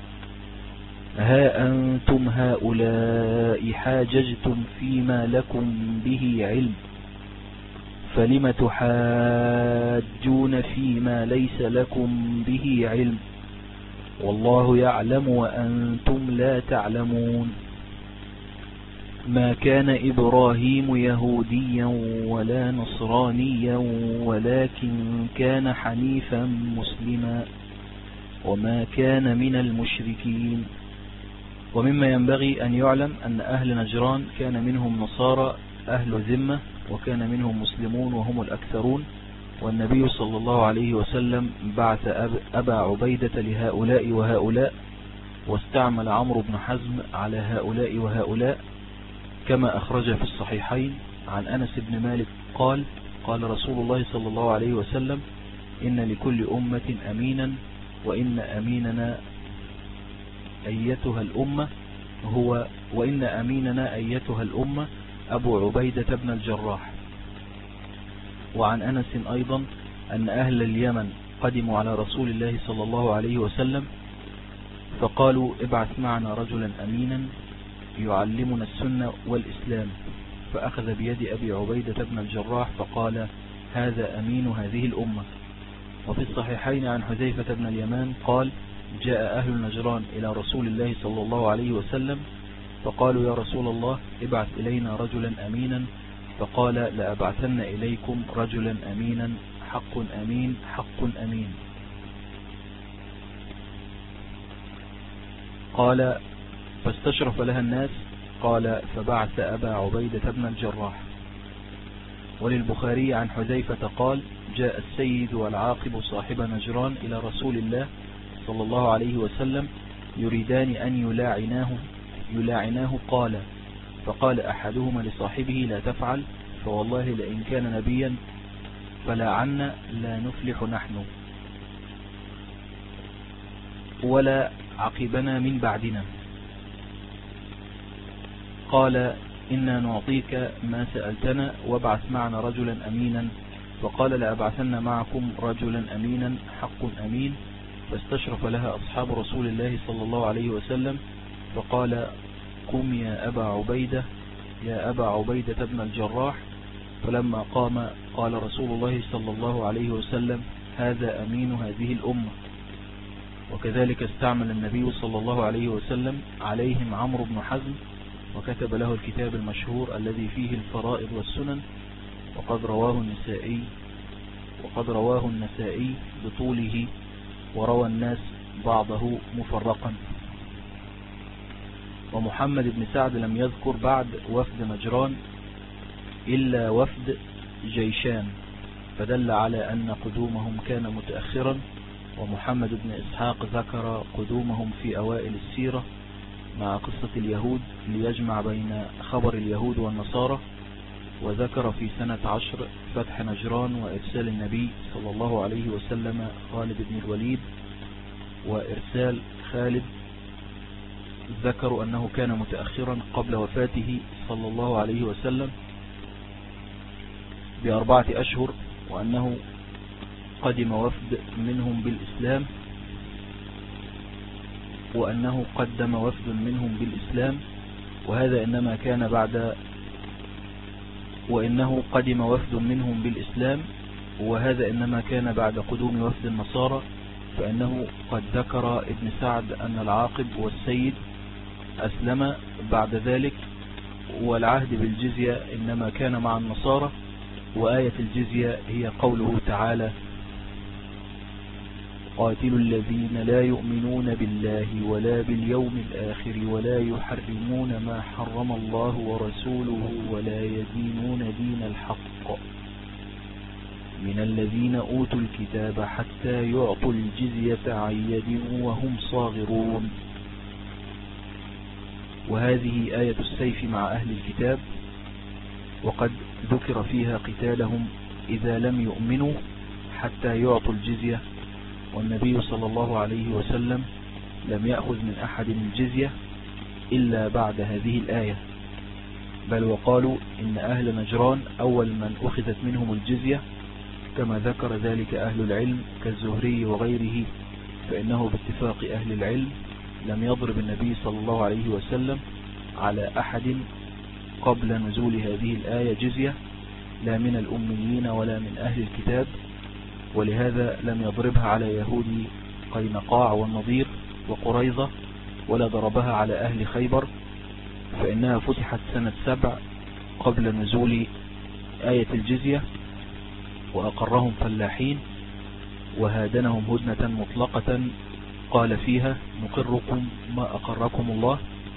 ها أنتم هؤلاء حاججتم فيما لكم به علم، فلم تحاجون فيما ليس لكم به علم، والله يعلم وأنتم لا تعلمون. ما كان إبراهيم يهوديا ولا نصرانيا ولكن كان حنيفا مسلما وما كان من المشركين. ومما ينبغي أن يعلم أن أهل نجران كان منهم نصارى أهل ذمة، وكان منهم مسلمون وهم الأكثرون، والنبي صلى الله عليه وسلم بعث أبا عبيدة لهؤلاء وهؤلاء، واستعمل عمرو بن حزم على هؤلاء وهؤلاء، كما أخرج في الصحيحين عن أنس بن مالك قال: قال رسول الله صلى الله عليه وسلم: إن لكل أمة أمينا، وإن أميننا أيتها الأمة أبو عبيدة بن الجراح. وعن أنس أيضا أن أهل اليمن قدموا على رسول الله صلى الله عليه وسلم فقالوا: ابعث معنا رجلا أمينا يعلمنا السنة والإسلام، فأخذ بيد أبي عبيدة بن الجراح فقال: هذا أمين هذه الأمة. وفي الصحيحين عن حذيفة بن اليمان قال: جاء أهل نجران إلى رسول الله صلى الله عليه وسلم فقالوا: يا رسول الله ابعث إلينا رجلا أمينا، فقال: لأبعثن إليكم رجلا أمينا، حق أمين حق أمين. قال: فاستشرف لها الناس. قال: فبعث أبا عبيدة بن الجراح. وللبخاري عن حذيفة قال: جاء السيد والعاقب صاحب نجران إلى رسول الله صلى الله عليه وسلم يريدان أن يلاعناه. فقال أحدهما لصاحبه: لا تفعل، فوالله لئن كان نبيا فلا عنا لا نفلح نحن ولا عقبنا من بعدنا. قال: إنا نعطيك ما سألتنا، وابعث معنا رجلا أمينا. فقال: لأبعثن معكم رجلا أمينا، حق أمين. فاستشرف لها أصحاب رسول الله صلى الله عليه وسلم فقال: قم يا أبا عبيدة بن الجراح. فلما قام قال رسول الله صلى الله عليه وسلم: هذا أمين هذه الأمة. وكذلك استعمل النبي صلى الله عليه وسلم عليهم عمرو بن حزم، وكتب له الكتاب المشهور الذي فيه الفرائض والسنن، وقد رواه النسائي بطوله، وروى الناس بعضه مفرقا. ومحمد بن سعد لم يذكر بعد وفد نجران إلا وفد جيشان، فدل على أن قدومهم كان متأخرا. ومحمد بن إسحاق ذكر قدومهم في أوائل السيرة مع قصة اليهود ليجمع بين خبر اليهود والنصارى، وذكر في سنة 10 فتح نجران وإرسال النبي صلى الله عليه وسلم خالد بن الوليد. وإرسال خالد ذكروا أنه كان متأخرا قبل وفاته صلى الله عليه وسلم ب4 أشهر، وأنه قدم وفد منهم بالإسلام، وهذا إنما كان بعد قدوم وفد النصارى. فإنه قد ذكر ابن سعد أن العاقب والسيد أسلم بعد ذلك، والعهد بالجزية إنما كان مع النصارى. وآية الجزية هي قوله تعالى: قاتلوا الذين لا يؤمنون بالله ولا باليوم الآخر ولا يحرمون ما حرم الله ورسوله ولا يدينون دين الحق من الذين أوتوا الكتاب حتى يعطوا الجزية عن يد وهم صاغرون. وهذه آية السيف مع أهل الكتاب، وقد ذكر فيها قتالهم إذا لم يؤمنوا حتى يعطوا الجزية. والنبي صلى الله عليه وسلم لم يأخذ من أحد الجزية إلا بعد هذه الآية، بل وقالوا إن أهل نجران أول من أخذت منهم الجزية، كما ذكر ذلك أهل العلم كالزهري وغيره. فإنه باتفاق أهل العلم لم يضرب النبي صلى الله عليه وسلم على أحد قبل نزول هذه الآية جزية، لا من الأميين ولا من أهل الكتاب، ولهذا لم يضربها على يهود قينقاع والنضير وقريظة، ولا ضربها على أهل خيبر، فإنها فتحت سنة 7 قبل نزول آية الجزية، وأقرهم فلاحين وهادنهم هدنة مطلقة قال فيها: نقركم ما أقركم الله،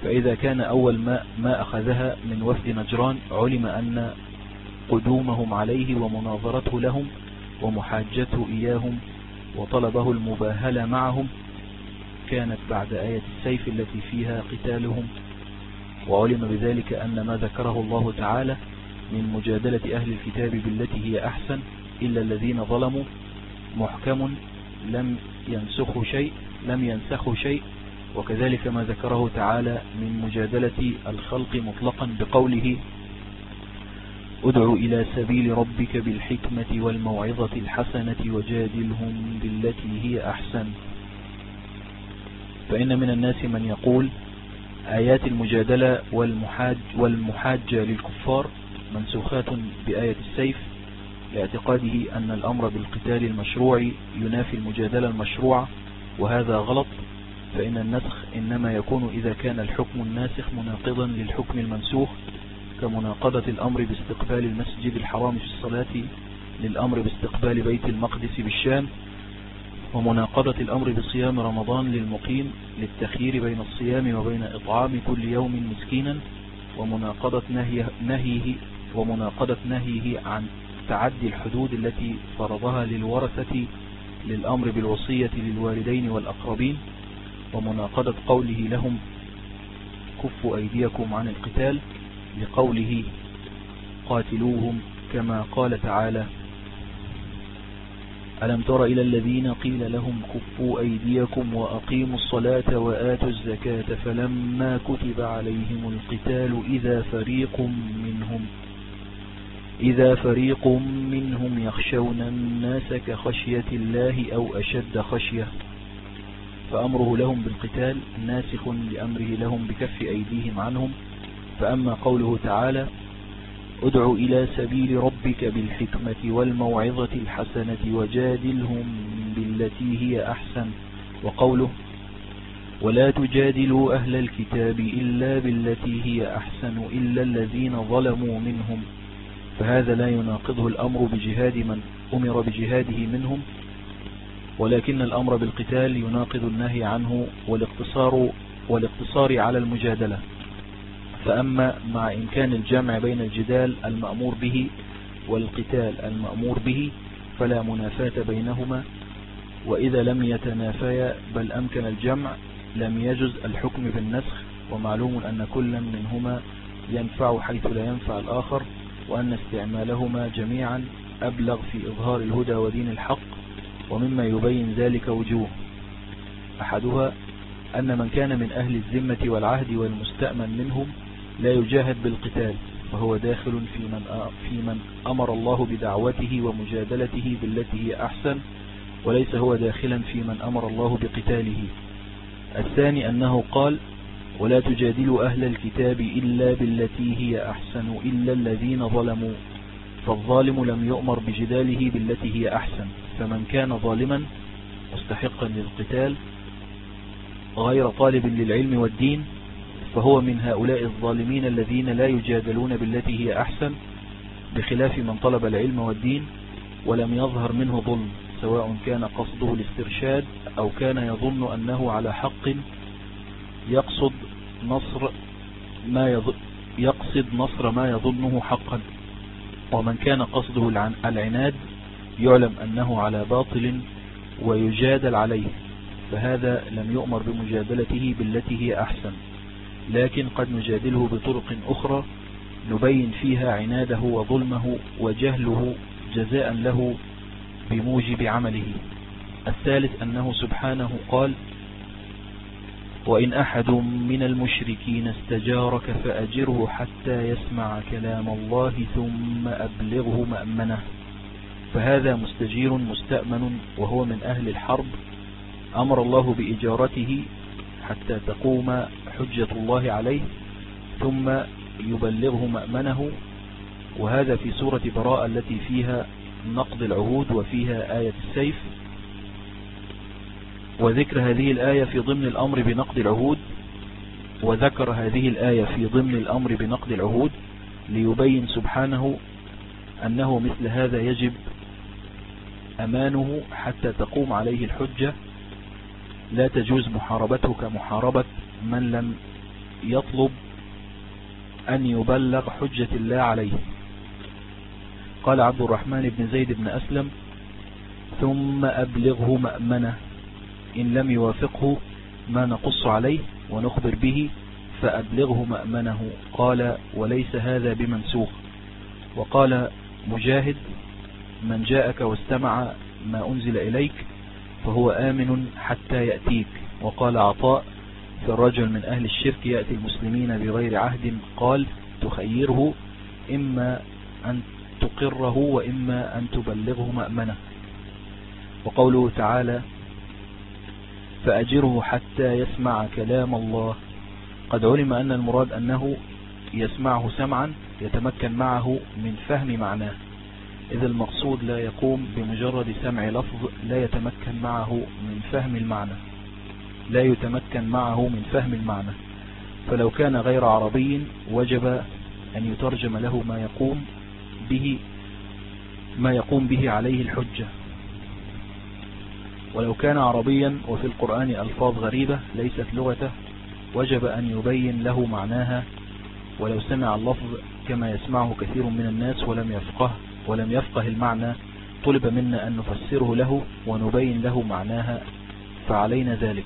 فإذا كان أول ما أخذها من وفد نجران علم أن قدومهم عليه ومناظرته لهم ومحاجته إياهم وطلبه المباهلة معهم كانت بعد آية السيف التي فيها قتالهم، وعلم بذلك أن ما ذكره الله تعالى من مجادلة أهل الكتاب بالتي هي أحسن إلا الذين ظلموا محكم لم ينسخوا شيء، وكذلك ما ذكره تعالى من مجادلة الخلق مطلقا بقوله ادع إلى سبيل ربك بالحكمة والموعظة الحسنة وجادلهم بالتي هي أحسن. فإن من الناس من يقول آيات المجادلة والمحاجة للكفار منسوخات بآية السيف لاعتقاده أن الأمر بالقتال المشروع ينافي المجادلة المشروعة، وهذا غلط. فإن النسخ إنما يكون إذا كان الحكم الناسخ مناقضا للحكم المنسوخ، كمناقضة الأمر باستقبال المسجد الحرام في الصلاة للأمر باستقبال بيت المقدس بالشام، ومناقضة الأمر بصيام رمضان للمقيم للتخيير بين الصيام وبين إطعام كل يوم مسكينا، ومناقضة نهيه عن تعدي الحدود التي فرضها للورثة للأمر بالوصية للوالدين والأقربين، ومناقضة قوله لهم كفوا أيديكم عن القتال لقوله قاتلوهم، كما قال تعالى ألم تر إلى الذين قيل لهم كفوا أيديكم وأقيموا الصلاة وآتوا الزكاة فلما كتب عليهم القتال إذا فريق منهم يخشون الناس كخشية الله أو أشد خشية، فأمره لهم بالقتال ناسخ لأمره لهم بكف أيديهم عنهم. فأما قوله تعالى ادع إلى سبيل ربك بالحكمة والموعظة الحسنة وجادلهم بالتي هي أحسن، وقوله ولا تجادلوا أهل الكتاب إلا بالتي هي أحسن إلا الذين ظلموا منهم، فهذا لا يناقضه الأمر بجهاد من أمر بجهاده منهم، ولكن الأمر بالقتال يناقض النهي عنه والاقتصار على المجادلة. فأما مع إمكان الجمع بين الجدال المأمور به والقتال المأمور به فلا منافاة بينهما، وإذا لم يتنافيا بل أمكن الجمع لم يجز الحكم بالنسخ، ومعلوم أن كل منهما ينفع حيث لا ينفع الآخر، وأن استعمالهما جميعا أبلغ في إظهار الهدى ودين الحق. ومما يبين ذلك وجوه: أحدها أن من كان من أهل الذمة والعهد والمستأمن منهم لا يجاهد بالقتال، فهو داخل في من أمر الله بدعوته ومجادلته بالتي هي أحسن، وليس هو داخلا في من أمر الله بقتاله. الثاني أنه قال ولا تجادلوا أهل الكتاب إلا بالتي هي أحسن إلا الذين ظلموا، فالظالم لم يؤمر بجداله بالتي هي أحسن، فمن كان ظالما مستحقا للقتال غير طالب للعلم والدين فهو من هؤلاء الظالمين الذين لا يجادلون بالتي هي أحسن، بخلاف من طلب العلم والدين ولم يظهر منه ظلم، سواء كان قصده الاسترشاد أو كان يظن أنه على حق يقصد نصر ما يظنه حقا. ومن كان قصده العناد يعلم أنه على باطل ويجادل عليه، فهذا لم يؤمر بمجادلته بالتي هي أحسن، لكن قد نجادله بطرق أخرى نبين فيها عناده وظلمه وجهله جزاء له بموجب عمله. الثالث أنه سبحانه قال وإن أحد من المشركين استجارك فأجره حتى يسمع كلام الله ثم أبلغه مأمنه، فهذا مستجير مستأمن وهو من أهل الحرب، أمر الله بإجارته حتى تقوم حجة الله عليه ثم يبلغه مأمنه. وهذا في سورة براءة التي فيها نقض العهود وفيها آية السيف، وذكر هذه الآية في ضمن الأمر بنقض العهود، وذكر هذه الآية في ضمن الأمر بنقض العهود ليبين سبحانه أنه مثل هذا يجب أمانه حتى تقوم عليه الحجة، لا تجوز محاربته كمحاربة من لم يطلب أن يبلغ حجة الله عليه. قال عبد الرحمن بن زيد بن أسلم: ثم أبلغه مأمنه، إن لم يوافقه ما نقص عليه ونخبر به فأبلغه مأمنه. قال: وليس هذا بمنسوخ. وقال مجاهد: من جاءك واستمع ما أنزل إليك فهو آمن حتى يأتيك. وقال عطاء: في الرجل من أهل الشرك يأتي المسلمين بغير عهد، قال: تخيره إما أن تقره وإما أن تبلغه مأمنه. وقوله تعالى: فأجره حتى يسمع كلام الله، قد علم أن المراد أنه يسمعه سمعا يتمكن معه من فهم معناه، إذ المقصود لا يقوم بمجرد سمع لفظ لا يتمكن معه من فهم المعنى. فلو كان غير عربي وجب أن يترجم له ما يقوم به عليه الحجة. ولو كان عربيا وفي القرآن ألفاظ غريبة ليست لغته وجب أن يبين له معناها. ولو سمع اللفظ كما يسمعه كثير من الناس ولم يفقه المعنى طلب منا أن نفسره له ونبين له معناها، فعلينا ذلك.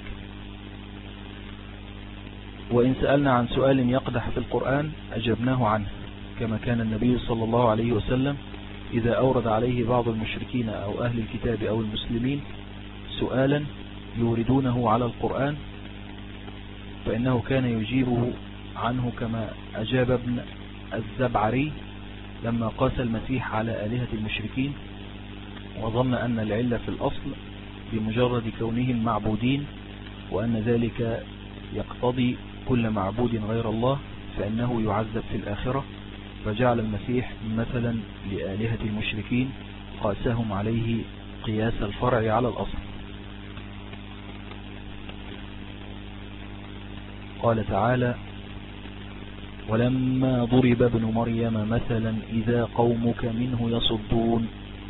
وإن سألنا عن سؤال يقدح في القرآن أجبناه عنه، كما كان النبي صلى الله عليه وسلم إذا أورد عليه بعض المشركين أو أهل الكتاب أو المسلمين سؤالا يوردونه على القرآن فإنه كان يجيبه عنه، كما أجاب ابن الزبعري لما قاس المسيح على آلهة المشركين وظن أن العلة في الأصل بمجرد كونهم معبودين، وأن ذلك يقتضي كل معبود غير الله فإنه يعذب في الآخرة، فجعل المسيح مثلا لآلهة المشركين قاسهم عليه قياس الفرع على الأصل. قال تعالى: ولما ضرب ابن مريم مثلا إذا قومك منه يصدون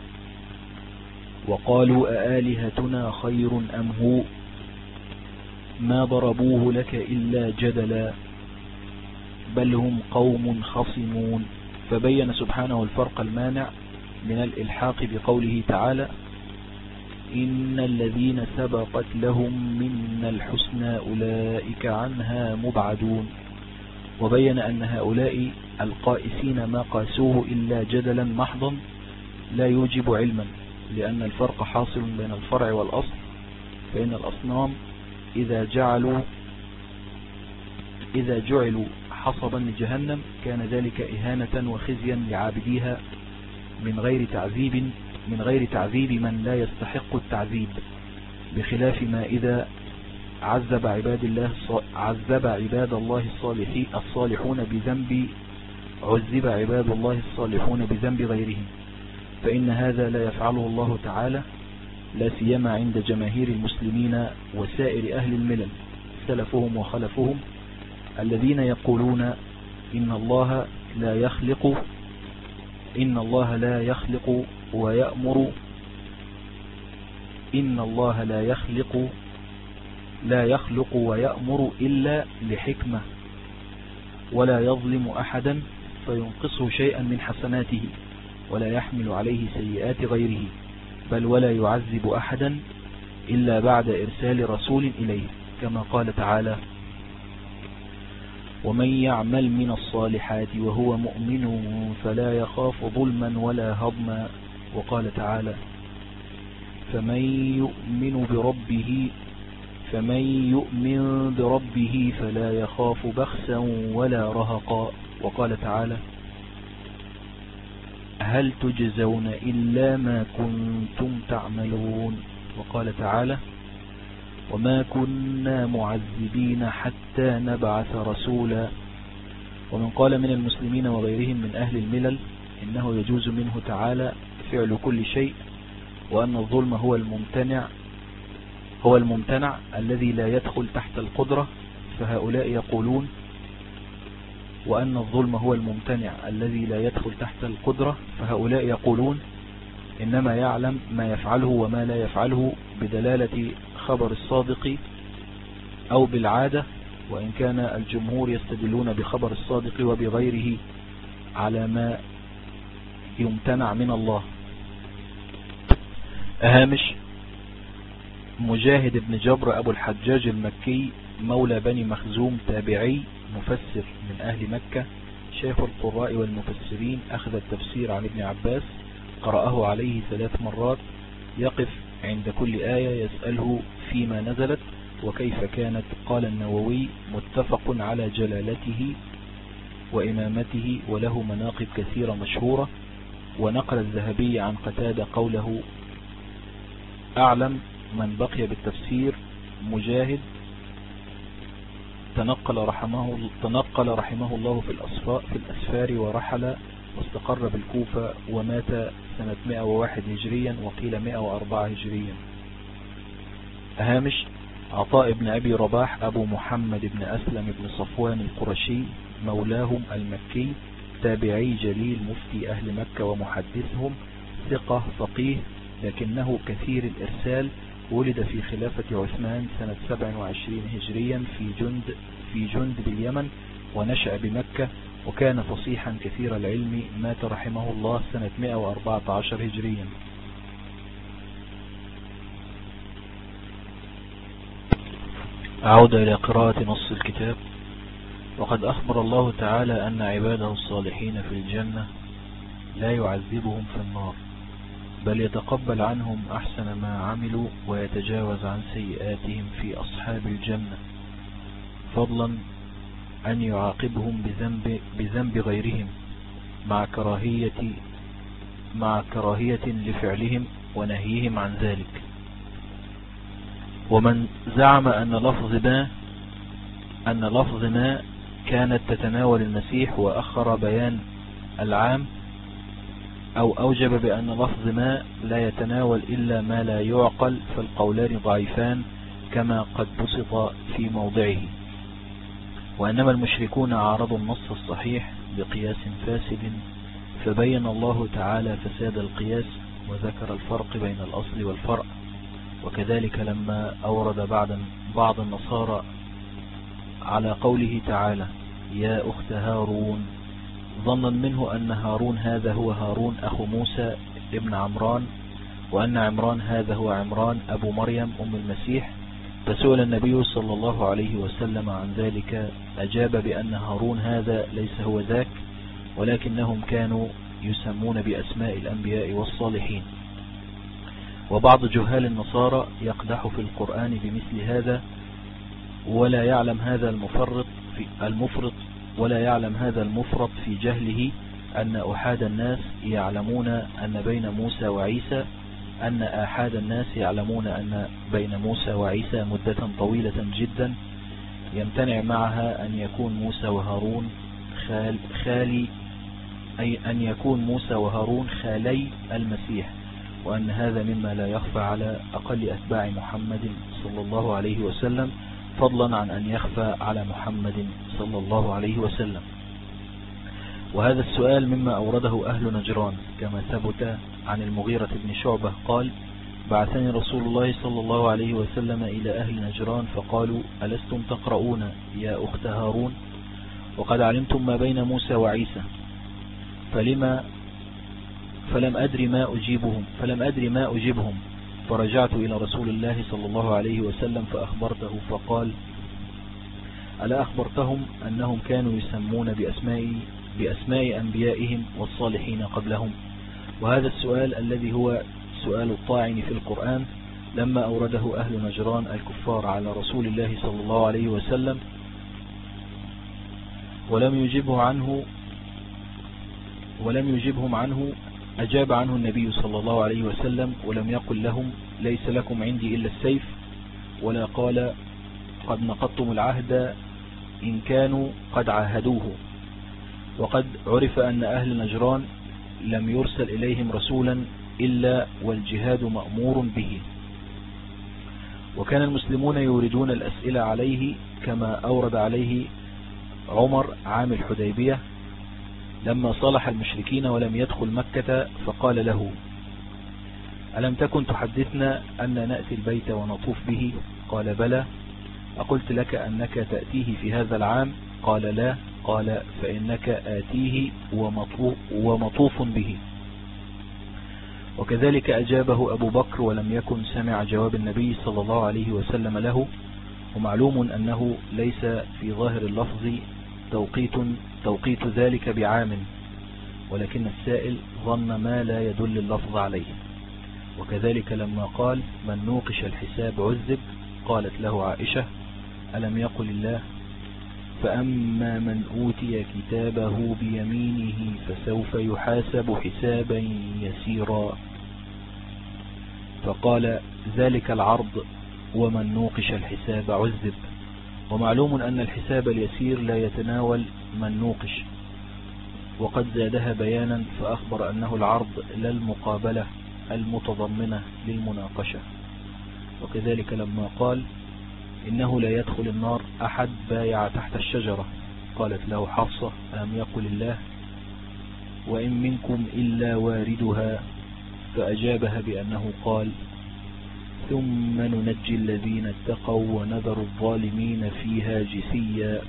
وقالوا أآلهتنا خير أم هو ما ضربوه لك إلا جدلا بل هم قوم خصمون. فبين سبحانه الفرق المانع من الإلحاق بقوله تعالى: إن الذين سبقت لهم منا الحسنى أولئك عنها مبعدون. وبين أن هؤلاء القائسين ما قاسوه إلا جدلا محضا لا يوجب علما، لأن الفرق حاصل بين الفرع والأصل، فإن الأصنام إذا جعلوا حصبا لجهنم كان ذلك إهانة وخزيا لعابديها من غير تعذيب من لا يستحق التعذيب، بخلاف ما إذا عذب عذب عباد الله الصالحون بذنب غيرهم، فإن هذا لا يفعله الله تعالى، لا سيما عند جماهير المسلمين وسائر أهل الملل سلفهم وخلفهم، الذين يقولون إن الله لا يخلق ويأمر إلا لحكمة، ولا يظلم أحدا فينقصه شيئا من حسناته، ولا يحمل عليه سيئات غيره، بل ولا يعذب أحدا إلا بعد إرسال رسول إليه، كما قال تعالى: ومن يعمل من الصالحات وهو مؤمن فلا يخاف ظلما ولا هضما. وقال تعالى: فمن يؤمن بربه فلا يخاف بخسا ولا رهقا. وقال تعالى: هل تجزون إلا ما كنتم تعملون. وقال تعالى: وما كنا معذبين حتى نبعث رسولا. ومن قال من المسلمين وغيرهم من أهل الملل إنه يجوز منه تعالى فعل كل شيء، وأن الظلم هو الممتنع الذي لا يدخل تحت القدرة، فهؤلاء يقولون وأن الظلم هو الممتنع الذي لا يدخل تحت القدرة، فهؤلاء يقولون إنما يعلم ما يفعله وما لا يفعله بدلالة خبر الصادق أو بالعادة، وإن كان الجمهور يستدلون بخبر الصادق وبغيره على ما يمتنع من الله. هامش: مجاهد بن جبر أبو الحجاج المكي مولى بني مخزوم تابعي مفسر من أهل مكة، شيخ القراء والمفسرين، أخذ التفسير عن ابن عباس، قرأه عليه 3 مرات، يقف عند كل آية يسأله فيما نزلت وكيف كانت. قال النووي: متفق على جلالته وإمامته، وله مناقب كثيرة مشهورة. ونقل الذهبي عن قتادة قوله: أعلم من بقي بالتفسير مجاهد، تنقل رحمه الله في الأسفار ورحل واستقر بالكوفة، ومات سنة 101 هجريا وقيل 104 هجريا. هامش: عطاء بن أبي رباح أبو محمد بن أسلم بن صفوان القرشي مولاهم المكي، تابعي جليل، مفتي أهل مكة ومحدثهم، ثقة فقيه، لكنه كثير الإرسال. ولد في خلافة عثمان سنة 27 هجريا في جند باليمن، ونشأ بمكة، وكان فصيحا كثير العلم. مات رحمه الله سنة 114 هجريا. أعود إلى قراءة نص الكتاب. وقد أخبر الله تعالى أن عباده الصالحين في الجنة لا يعذبهم في النار، بل يتقبل عنهم أحسن ما عملوا ويتجاوز عن سيئاتهم في أصحاب الجنة، فضلا أن يعاقبهم بذنب غيرهم مع كراهية لفعلهم ونهيهم عن ذلك. ومن زعم أن لفظ ما كانت تتناول المسيح وأخر بيان العام، أو أوجب بأن لفظ ما لا يتناول إلا ما لا يعقل، فالقولان ضعيفان كما قد بسط في موضعه. وإنما المشركون عارضوا النص الصحيح بقياس فاسد، فبين الله تعالى فساد القياس وذكر الفرق بين الأصل والفرع. وكذلك لما أورد بعض النصارى على قوله تعالى: يا أخت هارون، ظنا منه أن هارون هذا هو هارون أخو موسى ابن عمران، وأن عمران هذا هو عمران أبو مريم أم المسيح، فسئل النبي صلى الله عليه وسلم عن ذلك، أجاب بأن هارون هذا ليس هو ذاك، ولكنهم كانوا يسمون بأسماء الأنبياء والصالحين. وبعض جهال النصارى يقدح في القرآن بمثل هذا، ولا يعلم هذا المفرط في جهله أن أحد الناس يعلمون أن بين موسى وعيسى مدة طويلة جدا، يمتنع معها أن يكون موسى وهارون خالي المسيح، وأن هذا مما لا يخفى على أقل أتباع محمد صلى الله عليه وسلم، فضلا عن أن يخفى على محمد صلى الله عليه وسلم. وهذا السؤال مما أورده أهل نجران، كما ثبت عن المغيرة بن شعبة قال: بعثني رسول الله صلى الله عليه وسلم إلى أهل نجران فقالوا: ألستم تقرؤون يا أخت هارون؟ وقد علمتم ما بين موسى وعيسى، فلم أدري ما أجيبهم، فرجعت إلى رسول الله صلى الله عليه وسلم فأخبرته، فقال: ألا أخبرتهم أنهم كانوا يسمون بأسماء أنبيائهم والصالحين قبلهم؟ وهذا السؤال الذي هو سؤال الطاعن في القرآن لما أورده أهل نجران الكفار على رسول الله صلى الله عليه وسلم ولم يجبهم عنه، أجاب عنه النبي صلى الله عليه وسلم، ولم يقل لهم: ليس لكم عندي إلا السيف، ولا قال: قد نقضتم العهد إن كانوا قد عاهدوه. وقد عرف أن أهل نجران لم يرسل إليهم رسولا إلا والجهاد مأمور به. وكان المسلمون يوردون الأسئلة عليه، كما أورد عليه عمر عام الحديبية لما صالح المشركين ولم يدخل مكة، فقال له: ألم تكن تحدثنا أن نأتي البيت ونطوف به؟ قال: بلى. أقلت لك أنك تأتيه في هذا العام؟ قال لا. قال فإنك آتيه ومطوف به. وكذلك أجابه أبو بكر ولم يكن سمع جواب النبي صلى الله عليه وسلم له. ومعلوم أنه ليس في ظاهر اللفظ توقيت ذلك بعام، ولكن السائل ظن ما لا يدل اللفظ عليه. وكذلك لما قال من نوقش الحساب عذب، قالت له عائشة ألم يقل الله فأما من أوتي كتابه بيمينه فسوف يحاسب حسابا يسيرا، فقال ذلك العرض ومن نوقش الحساب عذب. ومعلوم أن الحساب اليسير لا يتناول من نوقش، وقد زادها بيانا فأخبر أنه العرض لا المقابلة المتضمنة للمناقشة. وكذلك لما قال إنه لا يدخل النار أحد بايع تحت الشجرة، قالت له حفصة ألم يقل الله وإن منكم إلا واردها، فأجابها بأنه قال ثم ننجي الذين اتقوا ونذر الظالمين فيها جثيا.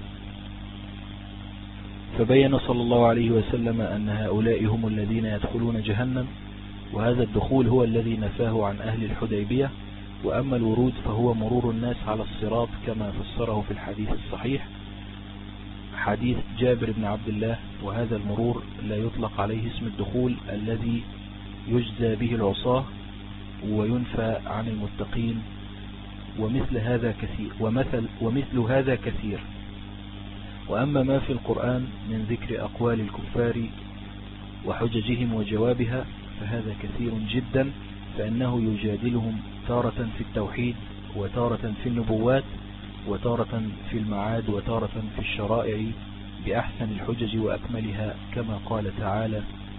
فبين صلى الله عليه وسلم أن هؤلاء هم الذين يدخلون جهنم، وهذا الدخول هو الذي نفاه عن أهل الحديبية. وأما الورود فهو مرور الناس على الصراط كما فسره في الحديث الصحيح حديث جابر بن عبد الله. وهذا المرور لا يطلق عليه اسم الدخول الذي يجزى به العصاة وينفى عن المتقين، ومثل هذا كثير. وأما ما في القرآن من ذكر أقوال الكفار وحججهم وجوابها فهذا كثير جدا، فإنه يجادلهم تارة في التوحيد وتارة في النبوات وتارة في المعاد وتارة في الشرائع بأحسن الحجج وأكملها، كما قال تعالى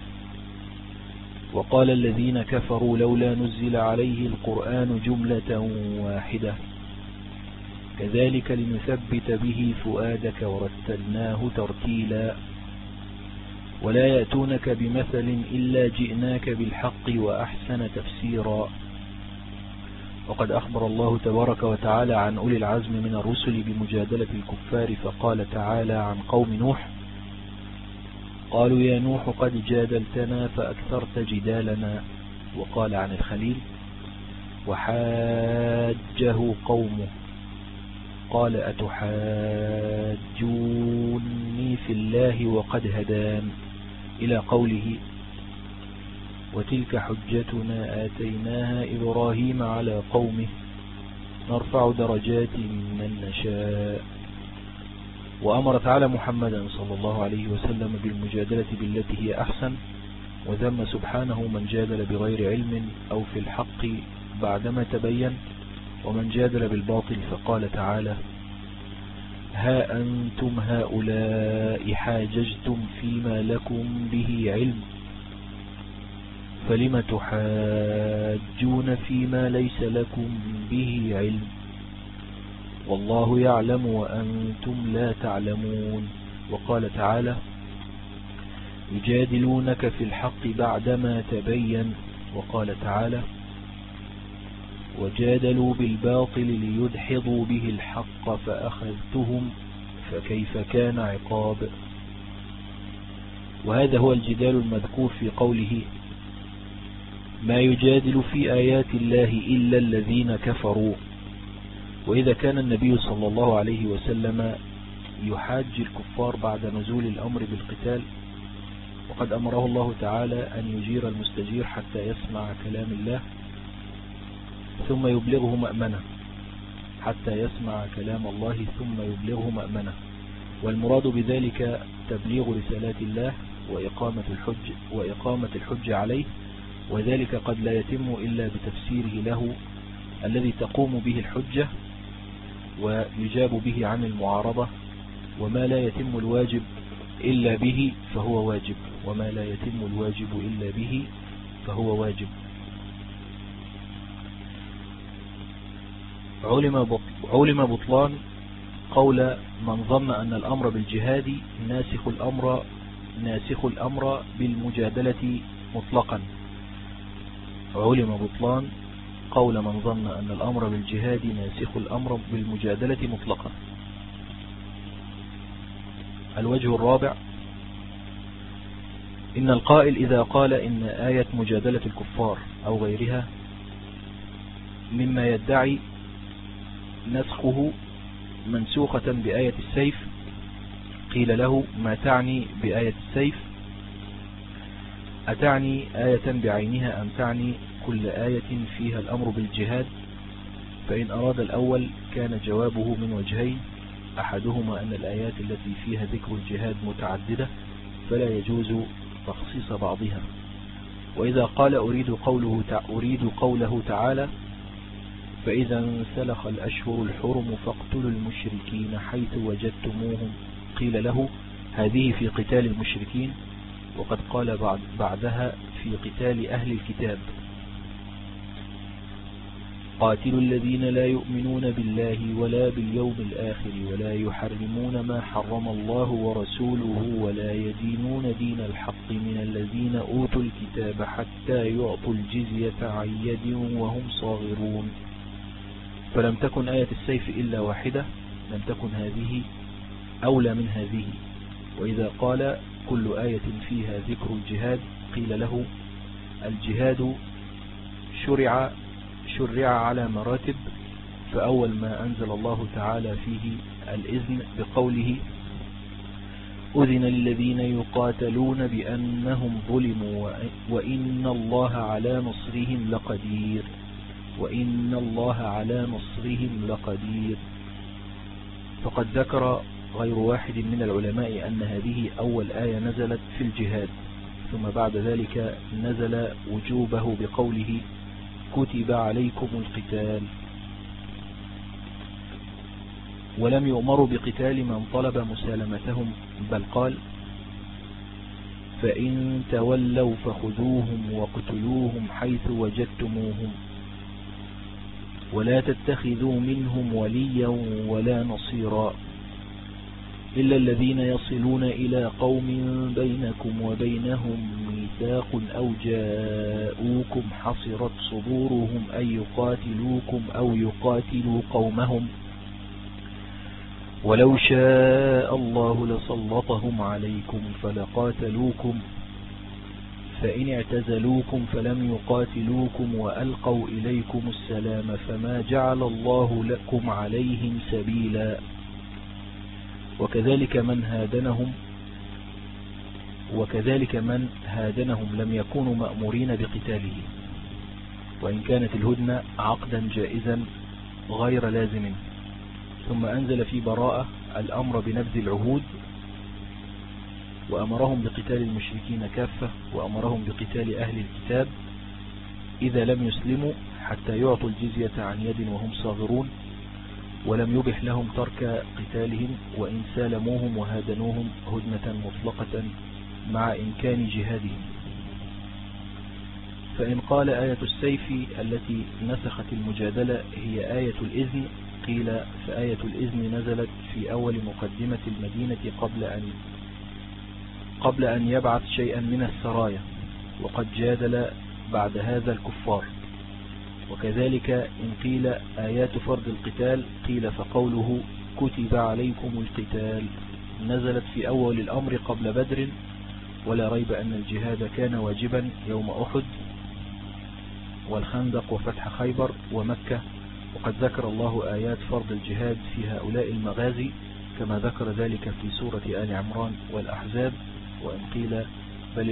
وقال الذين كفروا لولا نزل عليه القرآن جملة واحدة كذلك لنثبت به فؤادك ورتلناه ترتيلا ولا يأتونك بمثل إلا جئناك بالحق وأحسن تفسيرا. وقد أخبر الله تبارك وتعالى عن أولي العزم من الرسل بمجادلة الكفار، فقال تعالى عن قوم نوح قالوا يا نوح قد جادلتنا فأكثرت جدالنا. وقال عن الخليل وحاجه قومه قال أتحاجوني في الله وقد هدان، إلى قوله وتلك حجتنا آتيناها إبراهيم على قومه نرفع درجات من نشاء. وأمر تعالى محمدا صلى الله عليه وسلم بالمجادلة بالتي هي أحسن، وذم سبحانه من جادل بغير علم أو في الحق بعدما تبين، ومن جادل بالباطل. فقال تعالى ها أنتم هؤلاء حاججتم فيما لكم به علم فلم تحاجون فيما ليس لكم به علم والله يعلم وأنتم لا تعلمون. وقال تعالى يجادلونك في الحق بعدما تبين. وقال تعالى وجادلوا بالباطل ليدحضوا به الحق فأخذتهم فكيف كان عقاب. وهذا هو الجدال المذكور في قوله ما يجادل في آيات الله إلا الذين كفروا. وإذا كان النبي صلى الله عليه وسلم يحاج الكفار بعد نزول الأمر بالقتال، وقد أمره الله تعالى أن يجير المستجير حتى يسمع كلام الله ثم يبلغه مأمنة، حتى يسمع كلام الله ثم يبلغه مأمنة. والمراد بذلك تبليغ رسالات الله وإقامة الحج عليه، وذلك قد لا يتم إلا بتفسيره له الذي تقوم به الحجة ويجاب به عن المعارضة. وما لا يتم الواجب إلا به فهو واجب، وما لا يتم الواجب إلا به فهو واجب. علم بطلان قول من ظن أن الأمر بالجهاد ناسخ الأمر بالمجادلة مطلقا. علم بطلان قول من ظن أن الأمر بالجهاد ناسخ الأمر بالمجادلة مطلقا. الوجه الرابع: إن القائل إذا قال إن آية مجادلة الكفار أو غيرها مما يدعي نسخه منسوخة بآية السيف، قيل له: ما تعني بآية السيف؟ أتعني آية بعينها أم تعني كل آية فيها الأمر بالجهاد؟ فإن أراد الأول كان جوابه من وجهين: أحدهما أن الآيات التي فيها ذكر الجهاد متعددة فلا يجوز تخصيص بعضها. وإذا قال أريد قوله تعالى: فإذا انسلخ الأشهر الحرم فاقتلوا المشركين حيث وجدتموهم، قيل له: هذه في قتال المشركين، وقد قال بعدها في قتال أهل الكتاب: قاتلوا الذين لا يؤمنون بالله ولا باليوم الآخر ولا يحرمون ما حرم الله ورسوله ولا يدينون دين الحق من الذين أوتوا الكتاب حتى يعطوا الجزية عن يد وهم صاغرون. فلم تكن آية السيف إلا واحدة، لم تكن هذه أولى من هذه. وإذا قال كل آية فيها ذكر الجهاد، قيل له: الجهاد شرع على مراتب، فأول ما أنزل الله تعالى فيه الإذن بقوله: أذن للذين يقاتلون بأنهم ظلموا وإن الله على نصرهم لقدير، وإن الله على نصرهم لقدير. فقد ذكر غير واحد من العلماء أن هذه أول آية نزلت في الجهاد، ثم بعد ذلك نزل وجوبه بقوله: كتب عليكم القتال. ولم يؤمروا بقتال من طلب مسالمتهم، بل قال: فإن تولوا فخذوهم وقتلوهم حيث وجدتموهم ولا تتخذوا منهم وليا ولا نصيرا إلا الذين يصلون إلى قوم بينكم وبينهم ميثاق أو جاءوكم حصرت صدورهم أن يقاتلوكم أو يقاتلوا قومهم ولو شاء الله لسلطهم عليكم فلقاتلوكم فإن اعتزلوكم فلم يقاتلوكم وألقوا إليكم السلام فما جعل الله لكم عليهم سبيلا. وكذلك من هادنهم لم يكونوا مأمورين بقتاله، وإن كانت الهدنة عقدا جائزا غير لازم. ثم أنزل في براءة الأمر بنبذ العهود، وأمرهم بقتال المشركين كافة، وأمرهم بقتال أهل الكتاب إذا لم يسلموا حتى يعطوا الجزية عن يد وهم صاغرون، ولم يبح لهم ترك قتالهم وإن سالموهم وهادنوهم هدنة مطلقة مع إمكان جهادهم. فإن قال آية السيف التي نسخت المجادلة هي آية الإذن، قيل فآية الإذن نزلت في أول مقدمة المدينة قبل أن يبعث شيئا من السرايا، وقد جادل بعد هذا الكفار. وكذلك إن قيل آيات فرض القتال، قيل فقوله كتب عليكم القتال نزلت في أول الأمر قبل بدر، ولا ريب أن الجهاد كان واجبا يوم أحد والخندق وفتح خيبر ومكة، وقد ذكر الله آيات فرض الجهاد في هؤلاء المغازي كما ذكر ذلك في سورة آل عمران والأحزاب. وإن قيل بل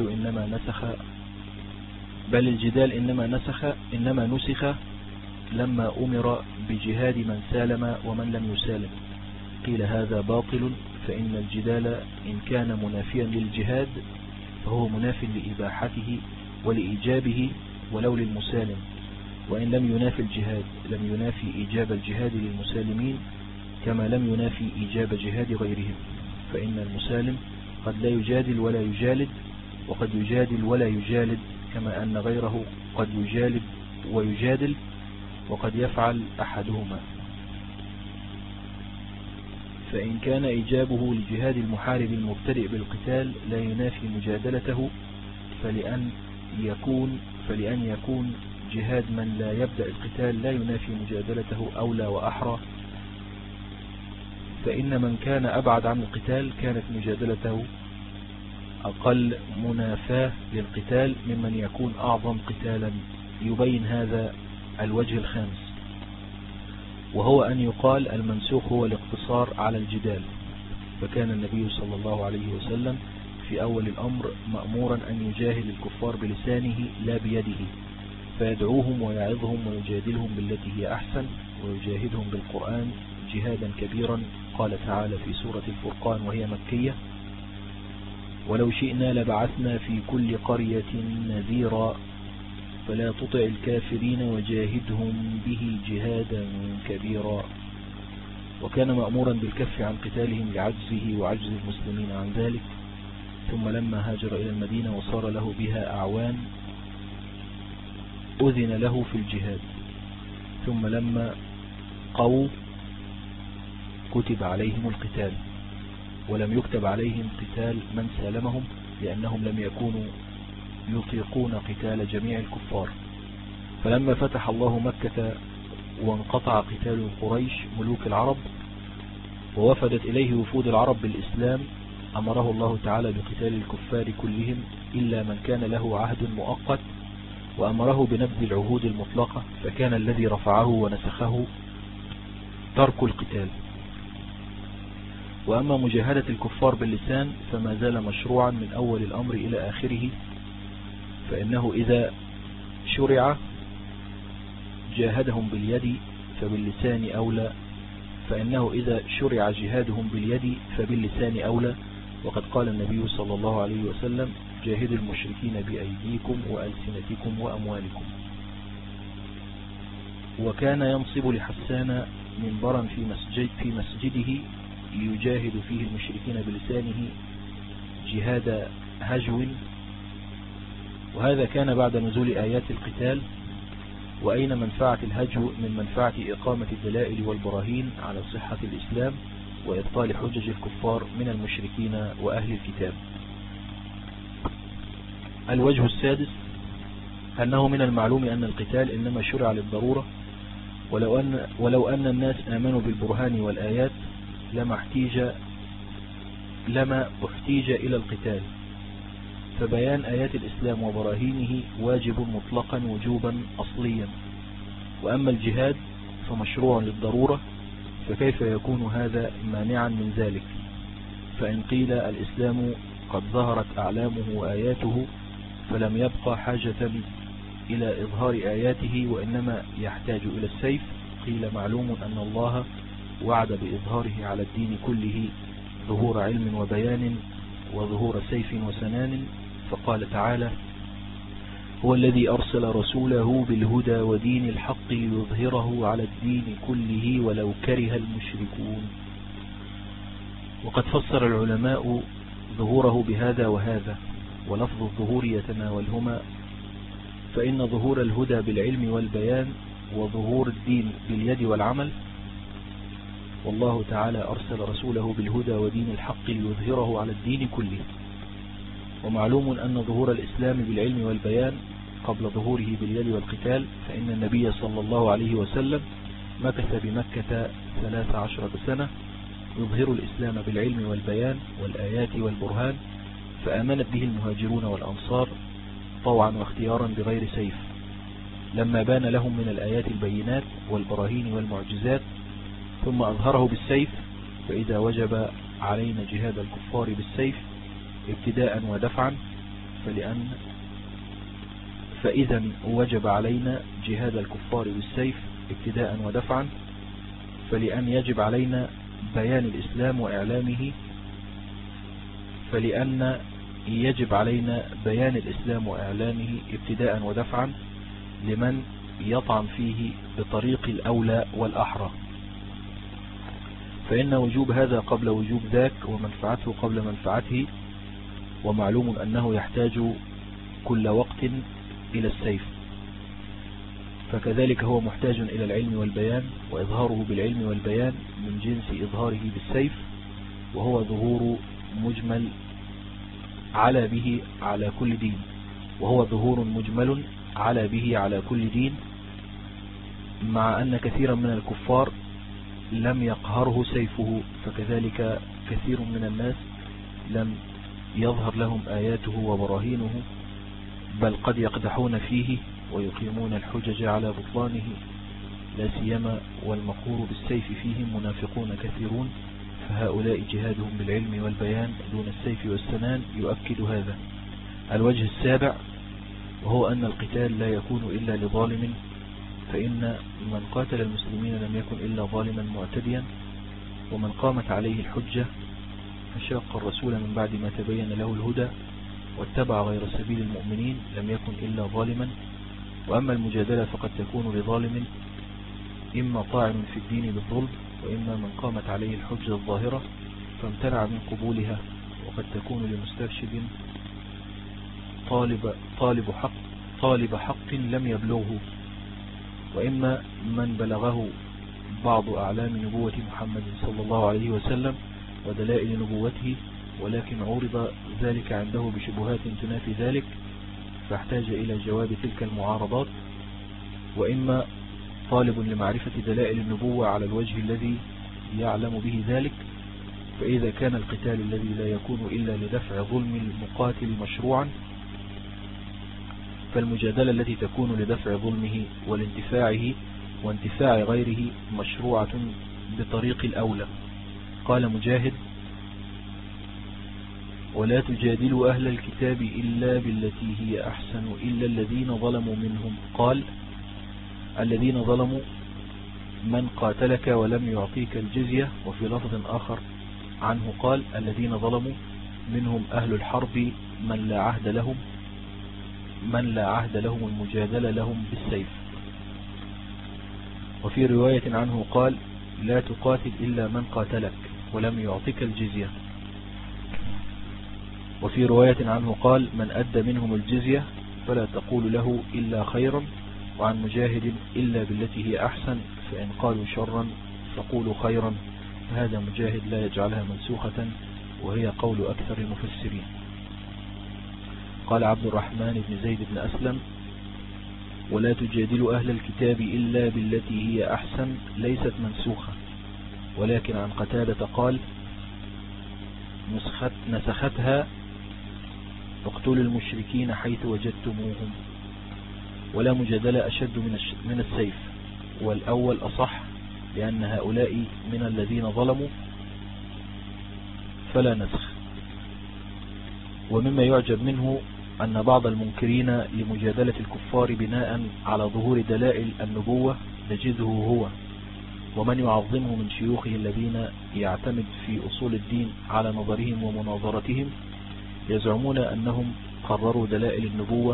الجدال إنما نسخ لما أمر بجهاد من سالم ومن لم يسالم، قيل هذا باطل، فإن الجدال إن كان منافيا للجهاد فهو مناف لإباحته ولإيجابه ولو للمسالم، وإن لم ينافي الجهاد لم ينافي إيجاب الجهاد للمسالمين كما لم ينافي إيجاب جهاد غيرهم، فإن المسالم قد لا يجادل ولا يجالد، وقد يجادل ولا يجالد، كما أن غيره قد يجالد ويجادل، وقد يفعل أحدهما. فإن كان إيجابه لجهاد المحارب المبتدئ بالقتال لا ينافي مجادلته، فلأن يكون جهاد من لا يبدأ القتال لا ينافي مجادلته أولى وأحرى، فإن من كان أبعد عن القتال كانت مجادلته أقل منافاة للقتال ممن يكون أعظم قتالا. يبين هذا الوجه الخامس، وهو أن يقال المنسوخ هو الاقتصار على الجدال، فكان النبي صلى الله عليه وسلم في أول الأمر مأمورا أن يجاهد الكفار بلسانه لا بيده، فيدعوهم ويعظهم ويجادلهم بالتي هي أحسن، ويجاهدهم بالقرآن جهادا كبيرا. قال تعالى في سورة الفرقان وهي مكية: ولو شئنا لبعثنا في كل قرية نذيرا فلا تطع الكافرين وجاهدهم به جهادا كبيرا. وكان مأمورا بالكف عن قتالهم لعجزه وعجز المسلمين عن ذلك. ثم لما هاجر إلى المدينة وصار له بها أعوان أذن له في الجهاد. ثم لما قووا كتب عليهم القتال، ولم يكتب عليهم قتال من سالمهم، لأنهم لم يكونوا يطيقون قتال جميع الكفار. فلما فتح الله مكة وانقطع قتال قريش ملوك العرب ووفدت إليه وفود العرب بالإسلام، أمره الله تعالى بقتال الكفار كلهم إلا من كان له عهد مؤقت، وأمره بنبذ العهود المطلقة، فكان الذي رفعه ونسخه ترك القتال. وأما مجاهدة الكفار باللسان فما زال مشروعا من أول الأمر إلى آخره، فإنه إذا شرع جاهدهم باليد فباللسان أولى، فإنه إذا شرع جهادهم باليد فباللسان أولى. وقد قال النبي صلى الله عليه وسلم: جاهدوا المشركين بأيديكم وألسنتكم وأموالكم. وكان ينصب لحسان منبرا في مسجده يجاهد فيه المشركين بلسانه جهاد هجو، وهذا كان بعد نزول آيات القتال. وأين منفعة الهجو من منفعة إقامة الدلائل والبراهين على صحة الإسلام وإبطال حجج الكفار من المشركين وأهل الكتاب. الوجه السادس أنه من المعلوم أن القتال إنما شرع للضرورة، ولو أن الناس آمنوا بالبرهان والآيات لما احتيج إلى القتال، فبيان آيات الإسلام وبراهينه واجب مطلقا وجوبا أصليا. وأما الجهاد فمشروع للضرورة، فكيف يكون هذا مانعا من ذلك؟ فإن قيل الإسلام قد ظهرت أعلامه وآياته فلم يبقى حاجة إلى إظهار آياته وإنما يحتاج إلى السيف، قيل معلوم أن الله وعد بإظهاره على الدين كله ظهور علم وبيان وظهور سيف وسنان، فقال تعالى: هو الذي أرسل رسوله بالهدى ودين الحق ليظهره على الدين كله ولو كره المشركون. وقد فسر العلماء ظهوره بهذا وهذا، ولفظ الظهور يتناولهما، فإن ظهور الهدى بالعلم والبيان وظهور الدين باليد والعمل. والله تعالى أرسل رسوله بالهدى ودين الحق ليظهره على الدين كله. ومعلوم أن ظهور الإسلام بالعلم والبيان قبل ظهوره باليد والقتال، فإن النبي صلى الله عليه وسلم مكث بمكة 13 سنة يظهر الإسلام بالعلم والبيان والآيات والبرهان، فآمنت به المهاجرون والأنصار طوعا واختيارا بغير سيف، لما بان لهم من الآيات البينات والبراهين والمعجزات، ثم أظهره بالسيف. فإذا وجب علينا جهاد الكفار بالسيف ابتداء ودفعا، فإذا وجب علينا جهاد الكفار بالسيف ابتداء ودفعا، فلأن يجب علينا بيان الإسلام وإعلامه، ابتداء ودفعا لمن يطعن فيه بطريق الأولى والأحرى، فإن وجوب هذا قبل وجوب ذاك، ومنفعته قبل منفعته. ومعلوم أنه يحتاج كل وقت إلى السيف، فكذلك هو محتاج إلى العلم والبيان، وإظهاره بالعلم والبيان من جنس إظهاره بالسيف، وهو ظهور مجمل على به على كل دين، وهو ظهور مجمل على به على كل دين، مع أن كثيرا من الكفار لم يقهره سيفه، فكذلك كثير من الناس لم يظهر لهم آياته وبراهينه، بل قد يقدحون فيه ويقيمون الحجج على بطلانه، لا سيما والمقهور بالسيف فيهم منافقون كثيرون، فهؤلاء جهادهم بالعلم والبيان دون السيف والسنان يؤكد هذا. الوجه السابع وهو أن القتال لا يكون إلا لظالم، فإن من قاتل المسلمين لم يكن إلا ظالما معتديا، ومن قامت عليه الحجة فشاق الرسول من بعد ما تبين له الهدى واتبع غير سبيل المؤمنين لم يكن إلا ظالما. وأما المجادلة فقد تكون لظالم إما طاعن في الدين بالظلم، وإما من قامت عليه الحجة الظاهرة فامتنع من قبولها، وقد تكون لمسترشد طالب حق لم يبلغه، وإما من بلغه بعض أعلام نبوة محمد صلى الله عليه وسلم ودلائل نبوته، ولكن عورض ذلك عنده بشبهات تنافي ذلك فاحتاج إلى جواب تلك المعارضات، وإما طالب لمعرفة دلائل النبوة على الوجه الذي يعلم به ذلك، فإذا كان القتال الذي لا يكون إلا لدفع ظلم المقاتل مشروعا، فالمجادلة التي تكون لدفع ظلمه والانتفاعه وانتفاع غيره مشروعة بطريق الأولى. قال مجاهد: ولا تجادلوا أهل الكتاب إلا بالتي هي أحسن إلا الذين ظلموا منهم. قال: الذين ظلموا من قاتلك ولم يعطيك الجزية. وفي لفظ آخر عنه قال: الذين ظلموا منهم أهل الحرب من لا عهد لهم المجادلة لهم بالسيف. وفي رواية عنه قال: لا تقاتل إلا من قاتلك ولم يعطيك الجزية. وفي رواية عنه قال: من أدى منهم الجزية فلا تقول له إلا خيرا. وعن مجاهد: إلا بالتي هي أحسن، فإن قالوا شرا فقولوا خيرا. هذا مجاهد لا يجعلها منسوخة، وهي قول أكثر المفسرين. قال عبد الرحمن بن زيد بن أسلم: ولا تجادلوا أهل الكتاب إلا بالتي هي أحسن ليست منسوخة، ولكن عن قتادة قال: نسختها اقتلوا المشركين حيث وجدتموهم. ولا مجادلة أشد من السيف، والأول أصح لأن هؤلاء من الذين ظلموا فلا نسخ. ومما يعجب منه أن بعض المنكرين لمجادلة الكفار بناء على ظهور دلائل النبوة نجده هو ومن يعظمه من شيوخه الذين يعتمد في أصول الدين على نظرهم ومناظرتهم، يزعمون أنهم قرروا دلائل النبوة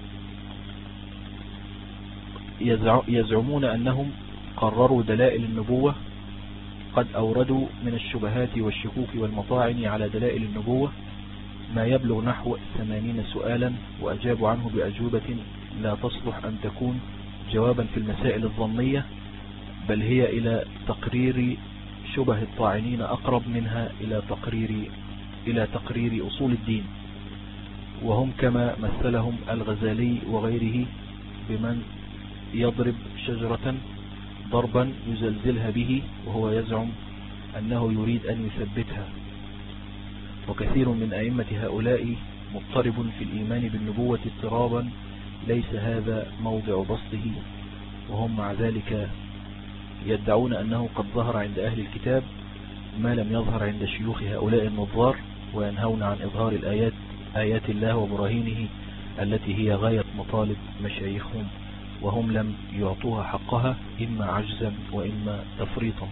قد أوردوا من الشبهات والشكوك والمطاعن على دلائل النبوة ما يبلغ نحو 80 سؤالا، وأجابوا عنه بأجوبة لا تصلح أن تكون جوابا في المسائل الظنية، بل هي إلى تقرير شبه الطاعنين أقرب منها إلى تقرير أصول الدين. وهم كما مثلهم الغزالي وغيره بمن يضرب شجرة ضربا يزلزلها به وهو يزعم أنه يريد أن يثبتها. وكثير من أئمة هؤلاء مضطرب في الإيمان بالنبوة اضطرابا ليس هذا موضع بسطه، وهم مع ذلك يدعون أنه قد ظهر عند أهل الكتاب ما لم يظهر عند شيوخ هؤلاء النظار، وينهون عن إظهار آيات الله وبراهينه التي هي غاية مطالب مشايخهم، وهم لم يعطوها حقها إما عجزا وإما تفريطا.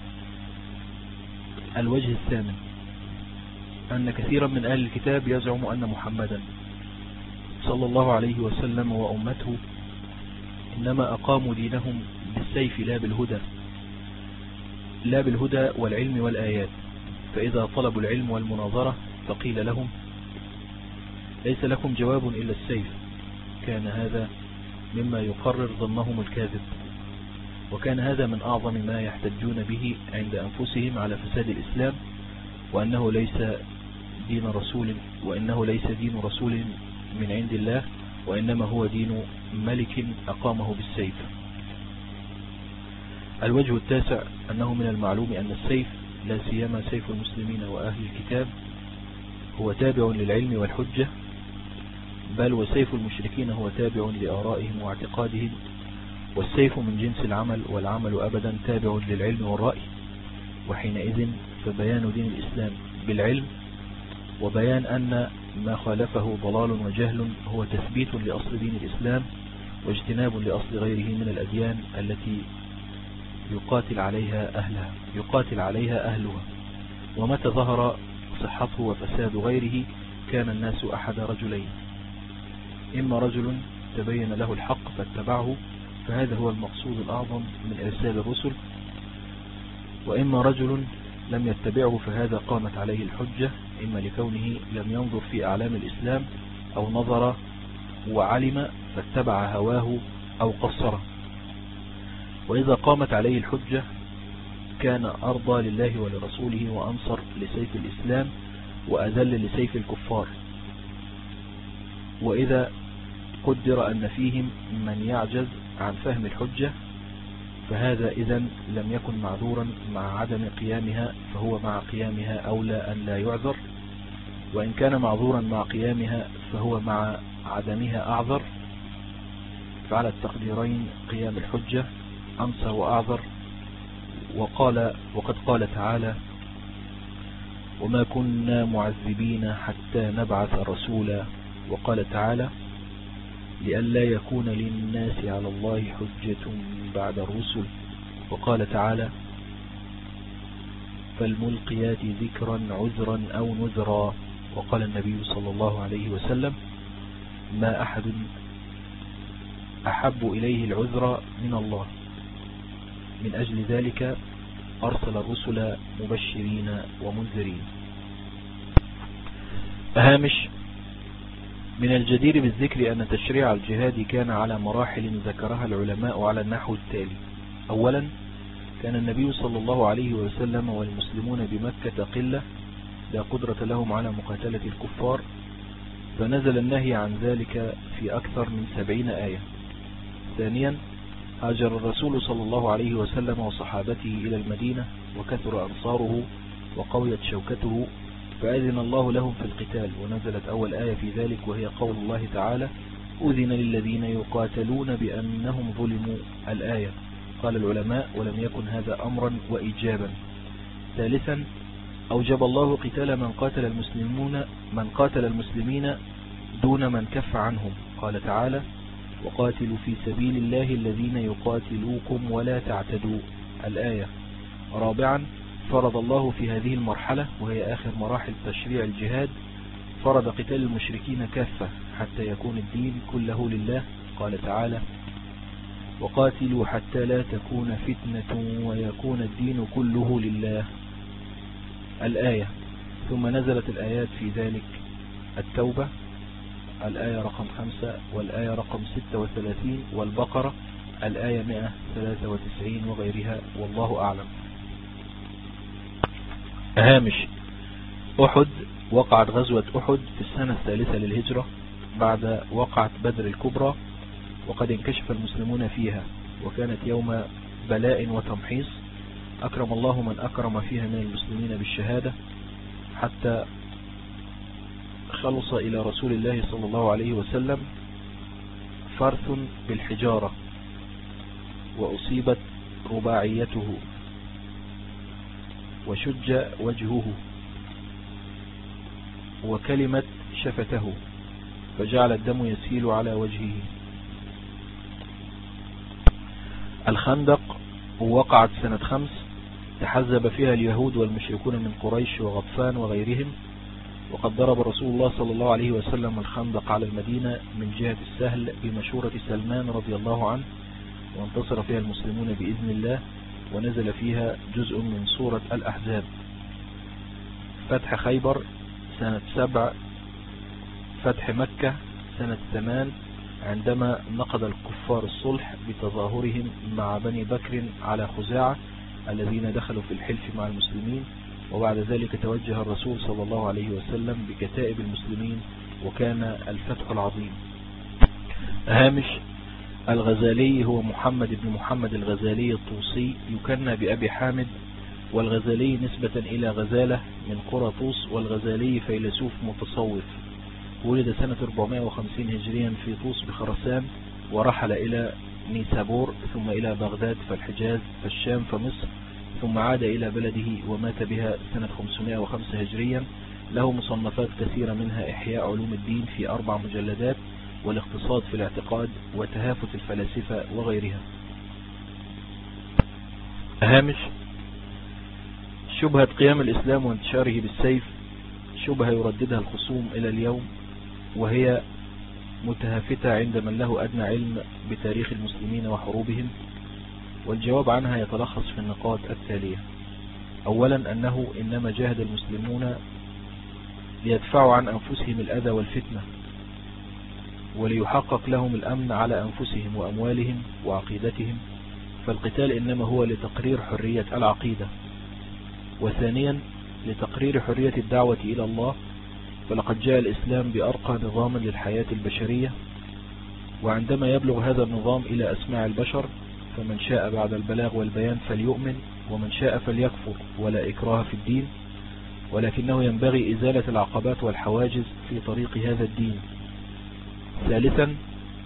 الوجه الثامن أن كثيرا من أهل الكتاب يزعم أن محمدا صلى الله عليه وسلم وأمته إنما أقاموا دينهم بالسيف لا بالهدى والعلم والآيات، فإذا طلبوا العلم والمناظرة فقيل لهم: ليس لكم جواب إلا السيف. كان هذا مما يقرر ظنهم الكاذب، وكان هذا من أعظم ما يحتجون به عند أنفسهم على فساد الإسلام، وأنه ليس دين رسول من عند الله، وإنما هو دين ملك أقامه بالسيف. الوجه التاسع أنه من المعلوم أن السيف لا سيما سيف المسلمين وأهل الكتاب هو تابع للعلم والحجة، بل وسيف المشركين هو تابع لآرائهم واعتقادهم، والسيف من جنس العمل، والعمل أبدا تابع للعلم والرأي. وحينئذ فبيان دين الإسلام بالعلم، وبيان أن ما خالفه ضلال وجهل هو تثبيت لأصل دين الإسلام واجتناب لأصل غيره من الأديان التي يقاتل عليها أهلها. ومتى ظهر صحته وفساد غيره كان الناس أحد رجلين: إما رجل تبين له الحق فاتبعه، فهذا هو المقصود الأعظم من إرسال الرسل، وإما رجل لم يتبعه فهذا قامت عليه الحجة، إما لكونه لم ينظر في أعلام الإسلام، أو نظر وعلم فاتبع هواه أو قصره. وإذا قامت عليه الحجة كان أرضى لله ولرسوله وأنصر لسيف الإسلام وأذل لسيف الكفار. وإذا قدر أن فيهم من يعجز عن فهم الحجة فهذا إذن لم يكن معذورا مع عدم قيامها، فهو مع قيامها أولى أن لا يعذر، وإن كان معذورا مع قيامها فهو مع عدمها أعذر. فعلى التقديرين قيام الحجة أنصر وأعذر. وقد قال تعالى: وما كنا معذبين حتى نبعث رسولا. وقال تعالى: لئلا يكون للناس على الله حجة بعد الرسل. وقال تعالى: فالملقيات ذكرا عذرا أو نذرا. وقال النبي صلى الله عليه وسلم: ما أحد أحب إليه العذر من الله، من أجل ذلك أرسل الرسل مبشرين ومنذرين. هامش: من الجدير بالذكر أن تشريع الجهاد كان على مراحل ذكرها العلماء على النحو التالي: أولا، كان النبي صلى الله عليه وسلم والمسلمون بمكة قلة لا قدرة لهم على مقاتلة الكفار، فنزل النهي عن ذلك في أكثر من 70 آية. ثانيا، هاجر الرسول صلى الله عليه وسلم وصحابته إلى المدينة وكثر أنصاره وقويت شوكته، فأذن الله لهم في القتال، ونزلت أول آية في ذلك وهي قول الله تعالى: أذن للذين يقاتلون بأنهم ظلموا. الآية. قال العلماء: ولم يكن هذا أمرا وإيجابا. ثالثا، أوجب الله قتال من قاتل المسلمين دون من كف عنهم. قال تعالى: وقاتلوا في سبيل الله الذين يقاتلوكم ولا تعتدوا. الآية. رابعا، فرض الله في هذه المرحلة وهي آخر مراحل تشريع الجهاد فرض قتال المشركين كافة حتى يكون الدين كله لله. قال تعالى: وقاتلوا حتى لا تكون فتنة ويكون الدين كله لله. الآية. ثم نزلت الآيات في ذلك: التوبة الآية رقم 5 والآية رقم 36 والبقرة الآية 193 وغيرها، والله أعلم. هامش: أحد. وقعت غزوة أحد في السنة الثالثة للهجرة بعد وقعت بدر الكبرى، وقد انكشف المسلمون فيها، وكانت يوم بلاء وتمحيص أكرم الله من أكرم فيها من المسلمين بالشهادة، حتى خلص إلى رسول الله صلى الله عليه وسلم فرث بالحجارة وأصيبت رباعيته وشج وجهه وكلمت شفته فجعل الدم يسيل على وجهه. الخندق وقعت سنة 5 تحزب فيها اليهود والمشركون من قريش وغطفان وغيرهم، وقد ضرب رسول الله صلى الله عليه وسلم الخندق على المدينة من جهة السهل بمشورة سلمان رضي الله عنه، وانتصر فيها المسلمون بإذن الله، ونزل فيها جزء من سورة الأحزاب. فتح خيبر سنة 7، فتح مكة سنة 8 عندما نقض الكفار الصلح بتظاهرهم مع بني بكر على خزاعة الذين دخلوا في الحلف مع المسلمين، وبعد ذلك توجه الرسول صلى الله عليه وسلم بكتائب المسلمين، وكان الفتح العظيم. هامش: الغزالي هو محمد بن محمد الغزالي الطوسي، يكنى بأبي حامد، والغزالي نسبة إلى غزالة من قرى طوس، والغزالي فيلسوف متصوف. ولد سنة 450 هجريا في طوس بخرسان، ورحل إلى نيسابور ثم إلى بغداد فالحجاز فالشام فمصر، ثم عاد إلى بلده ومات بها سنة 505 هجريا. له مصنفات كثيرة، منها إحياء علوم الدين في 4 مجلدات، والاقتصاد في الاعتقاد، وتهافت الفلاسفة وغيرها. هامش: شبهة قيام الإسلام وانتشاره بالسيف، شبهة يرددها الخصوم إلى اليوم، وهي متهافتة عند من له أدنى علم بتاريخ المسلمين وحروبهم. والجواب عنها يتلخص في النقاط التالية: أولا، أنه إنما جاهد المسلمون ليدفعوا عن أنفسهم الأذى والفتنة، وليحقق لهم الأمن على أنفسهم وأموالهم وعقيدتهم، فالقتال إنما هو لتقرير حرية العقيدة. وثانيا، لتقرير حرية الدعوة إلى الله، فلقد جاء الإسلام بأرقى نظام للحياة البشرية، وعندما يبلغ هذا النظام إلى أسماع البشر، فمن شاء بعد البلاغ والبيان فليؤمن، ومن شاء فليكفر، ولا إكراه في الدين، ولكنه ينبغي إزالة العقبات والحواجز في طريق هذا الدين. ثالثا،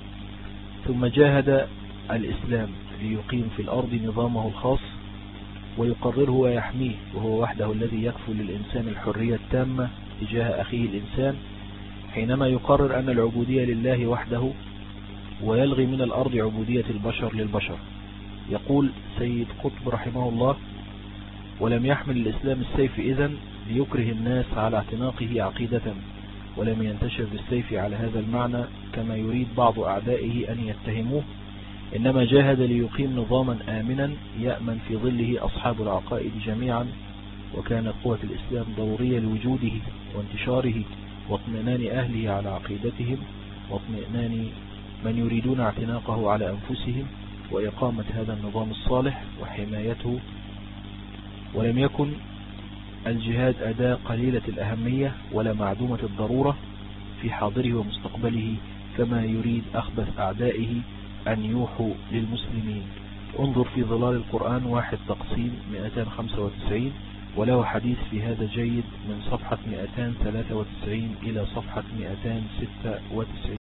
ثم جاهد الإسلام ليقيم في الأرض نظامه الخاص ويقرره ويحميه، وهو وحده الذي يكفل للإنسان الحرية التامة تجاه أخيه الإنسان، حينما يقرر أن العبودية لله وحده، ويلغي من الأرض عبودية البشر للبشر. يقول سيد قطب رحمه الله: ولم يحمل الإسلام السيف إذن ليكره الناس على اعتناقه عقيدة، ولم ينتشر بالسيف على هذا المعنى كما يريد بعض أعدائه أن يتهموه، إنما جاهد ليقيم نظاما آمنا يأمن في ظله أصحاب العقائد جميعا. وكانت قوة الإسلام ضرورية لوجوده وانتشاره واطمئنان أهله على عقيدتهم، واطمئنان من يريدون اعتناقه على أنفسهم، وإقامة هذا النظام الصالح وحمايته. ولم يكن الجهاد أداة قليلة الأهمية ولا معدومة الضرورة في حاضره ومستقبله، كما يريد أخبث أعدائه أن يوحوا للمسلمين. انظر في ظلال القرآن 1 تقسيم 295، وله حديث في هذا جيد من صفحة 293 إلى صفحة 296.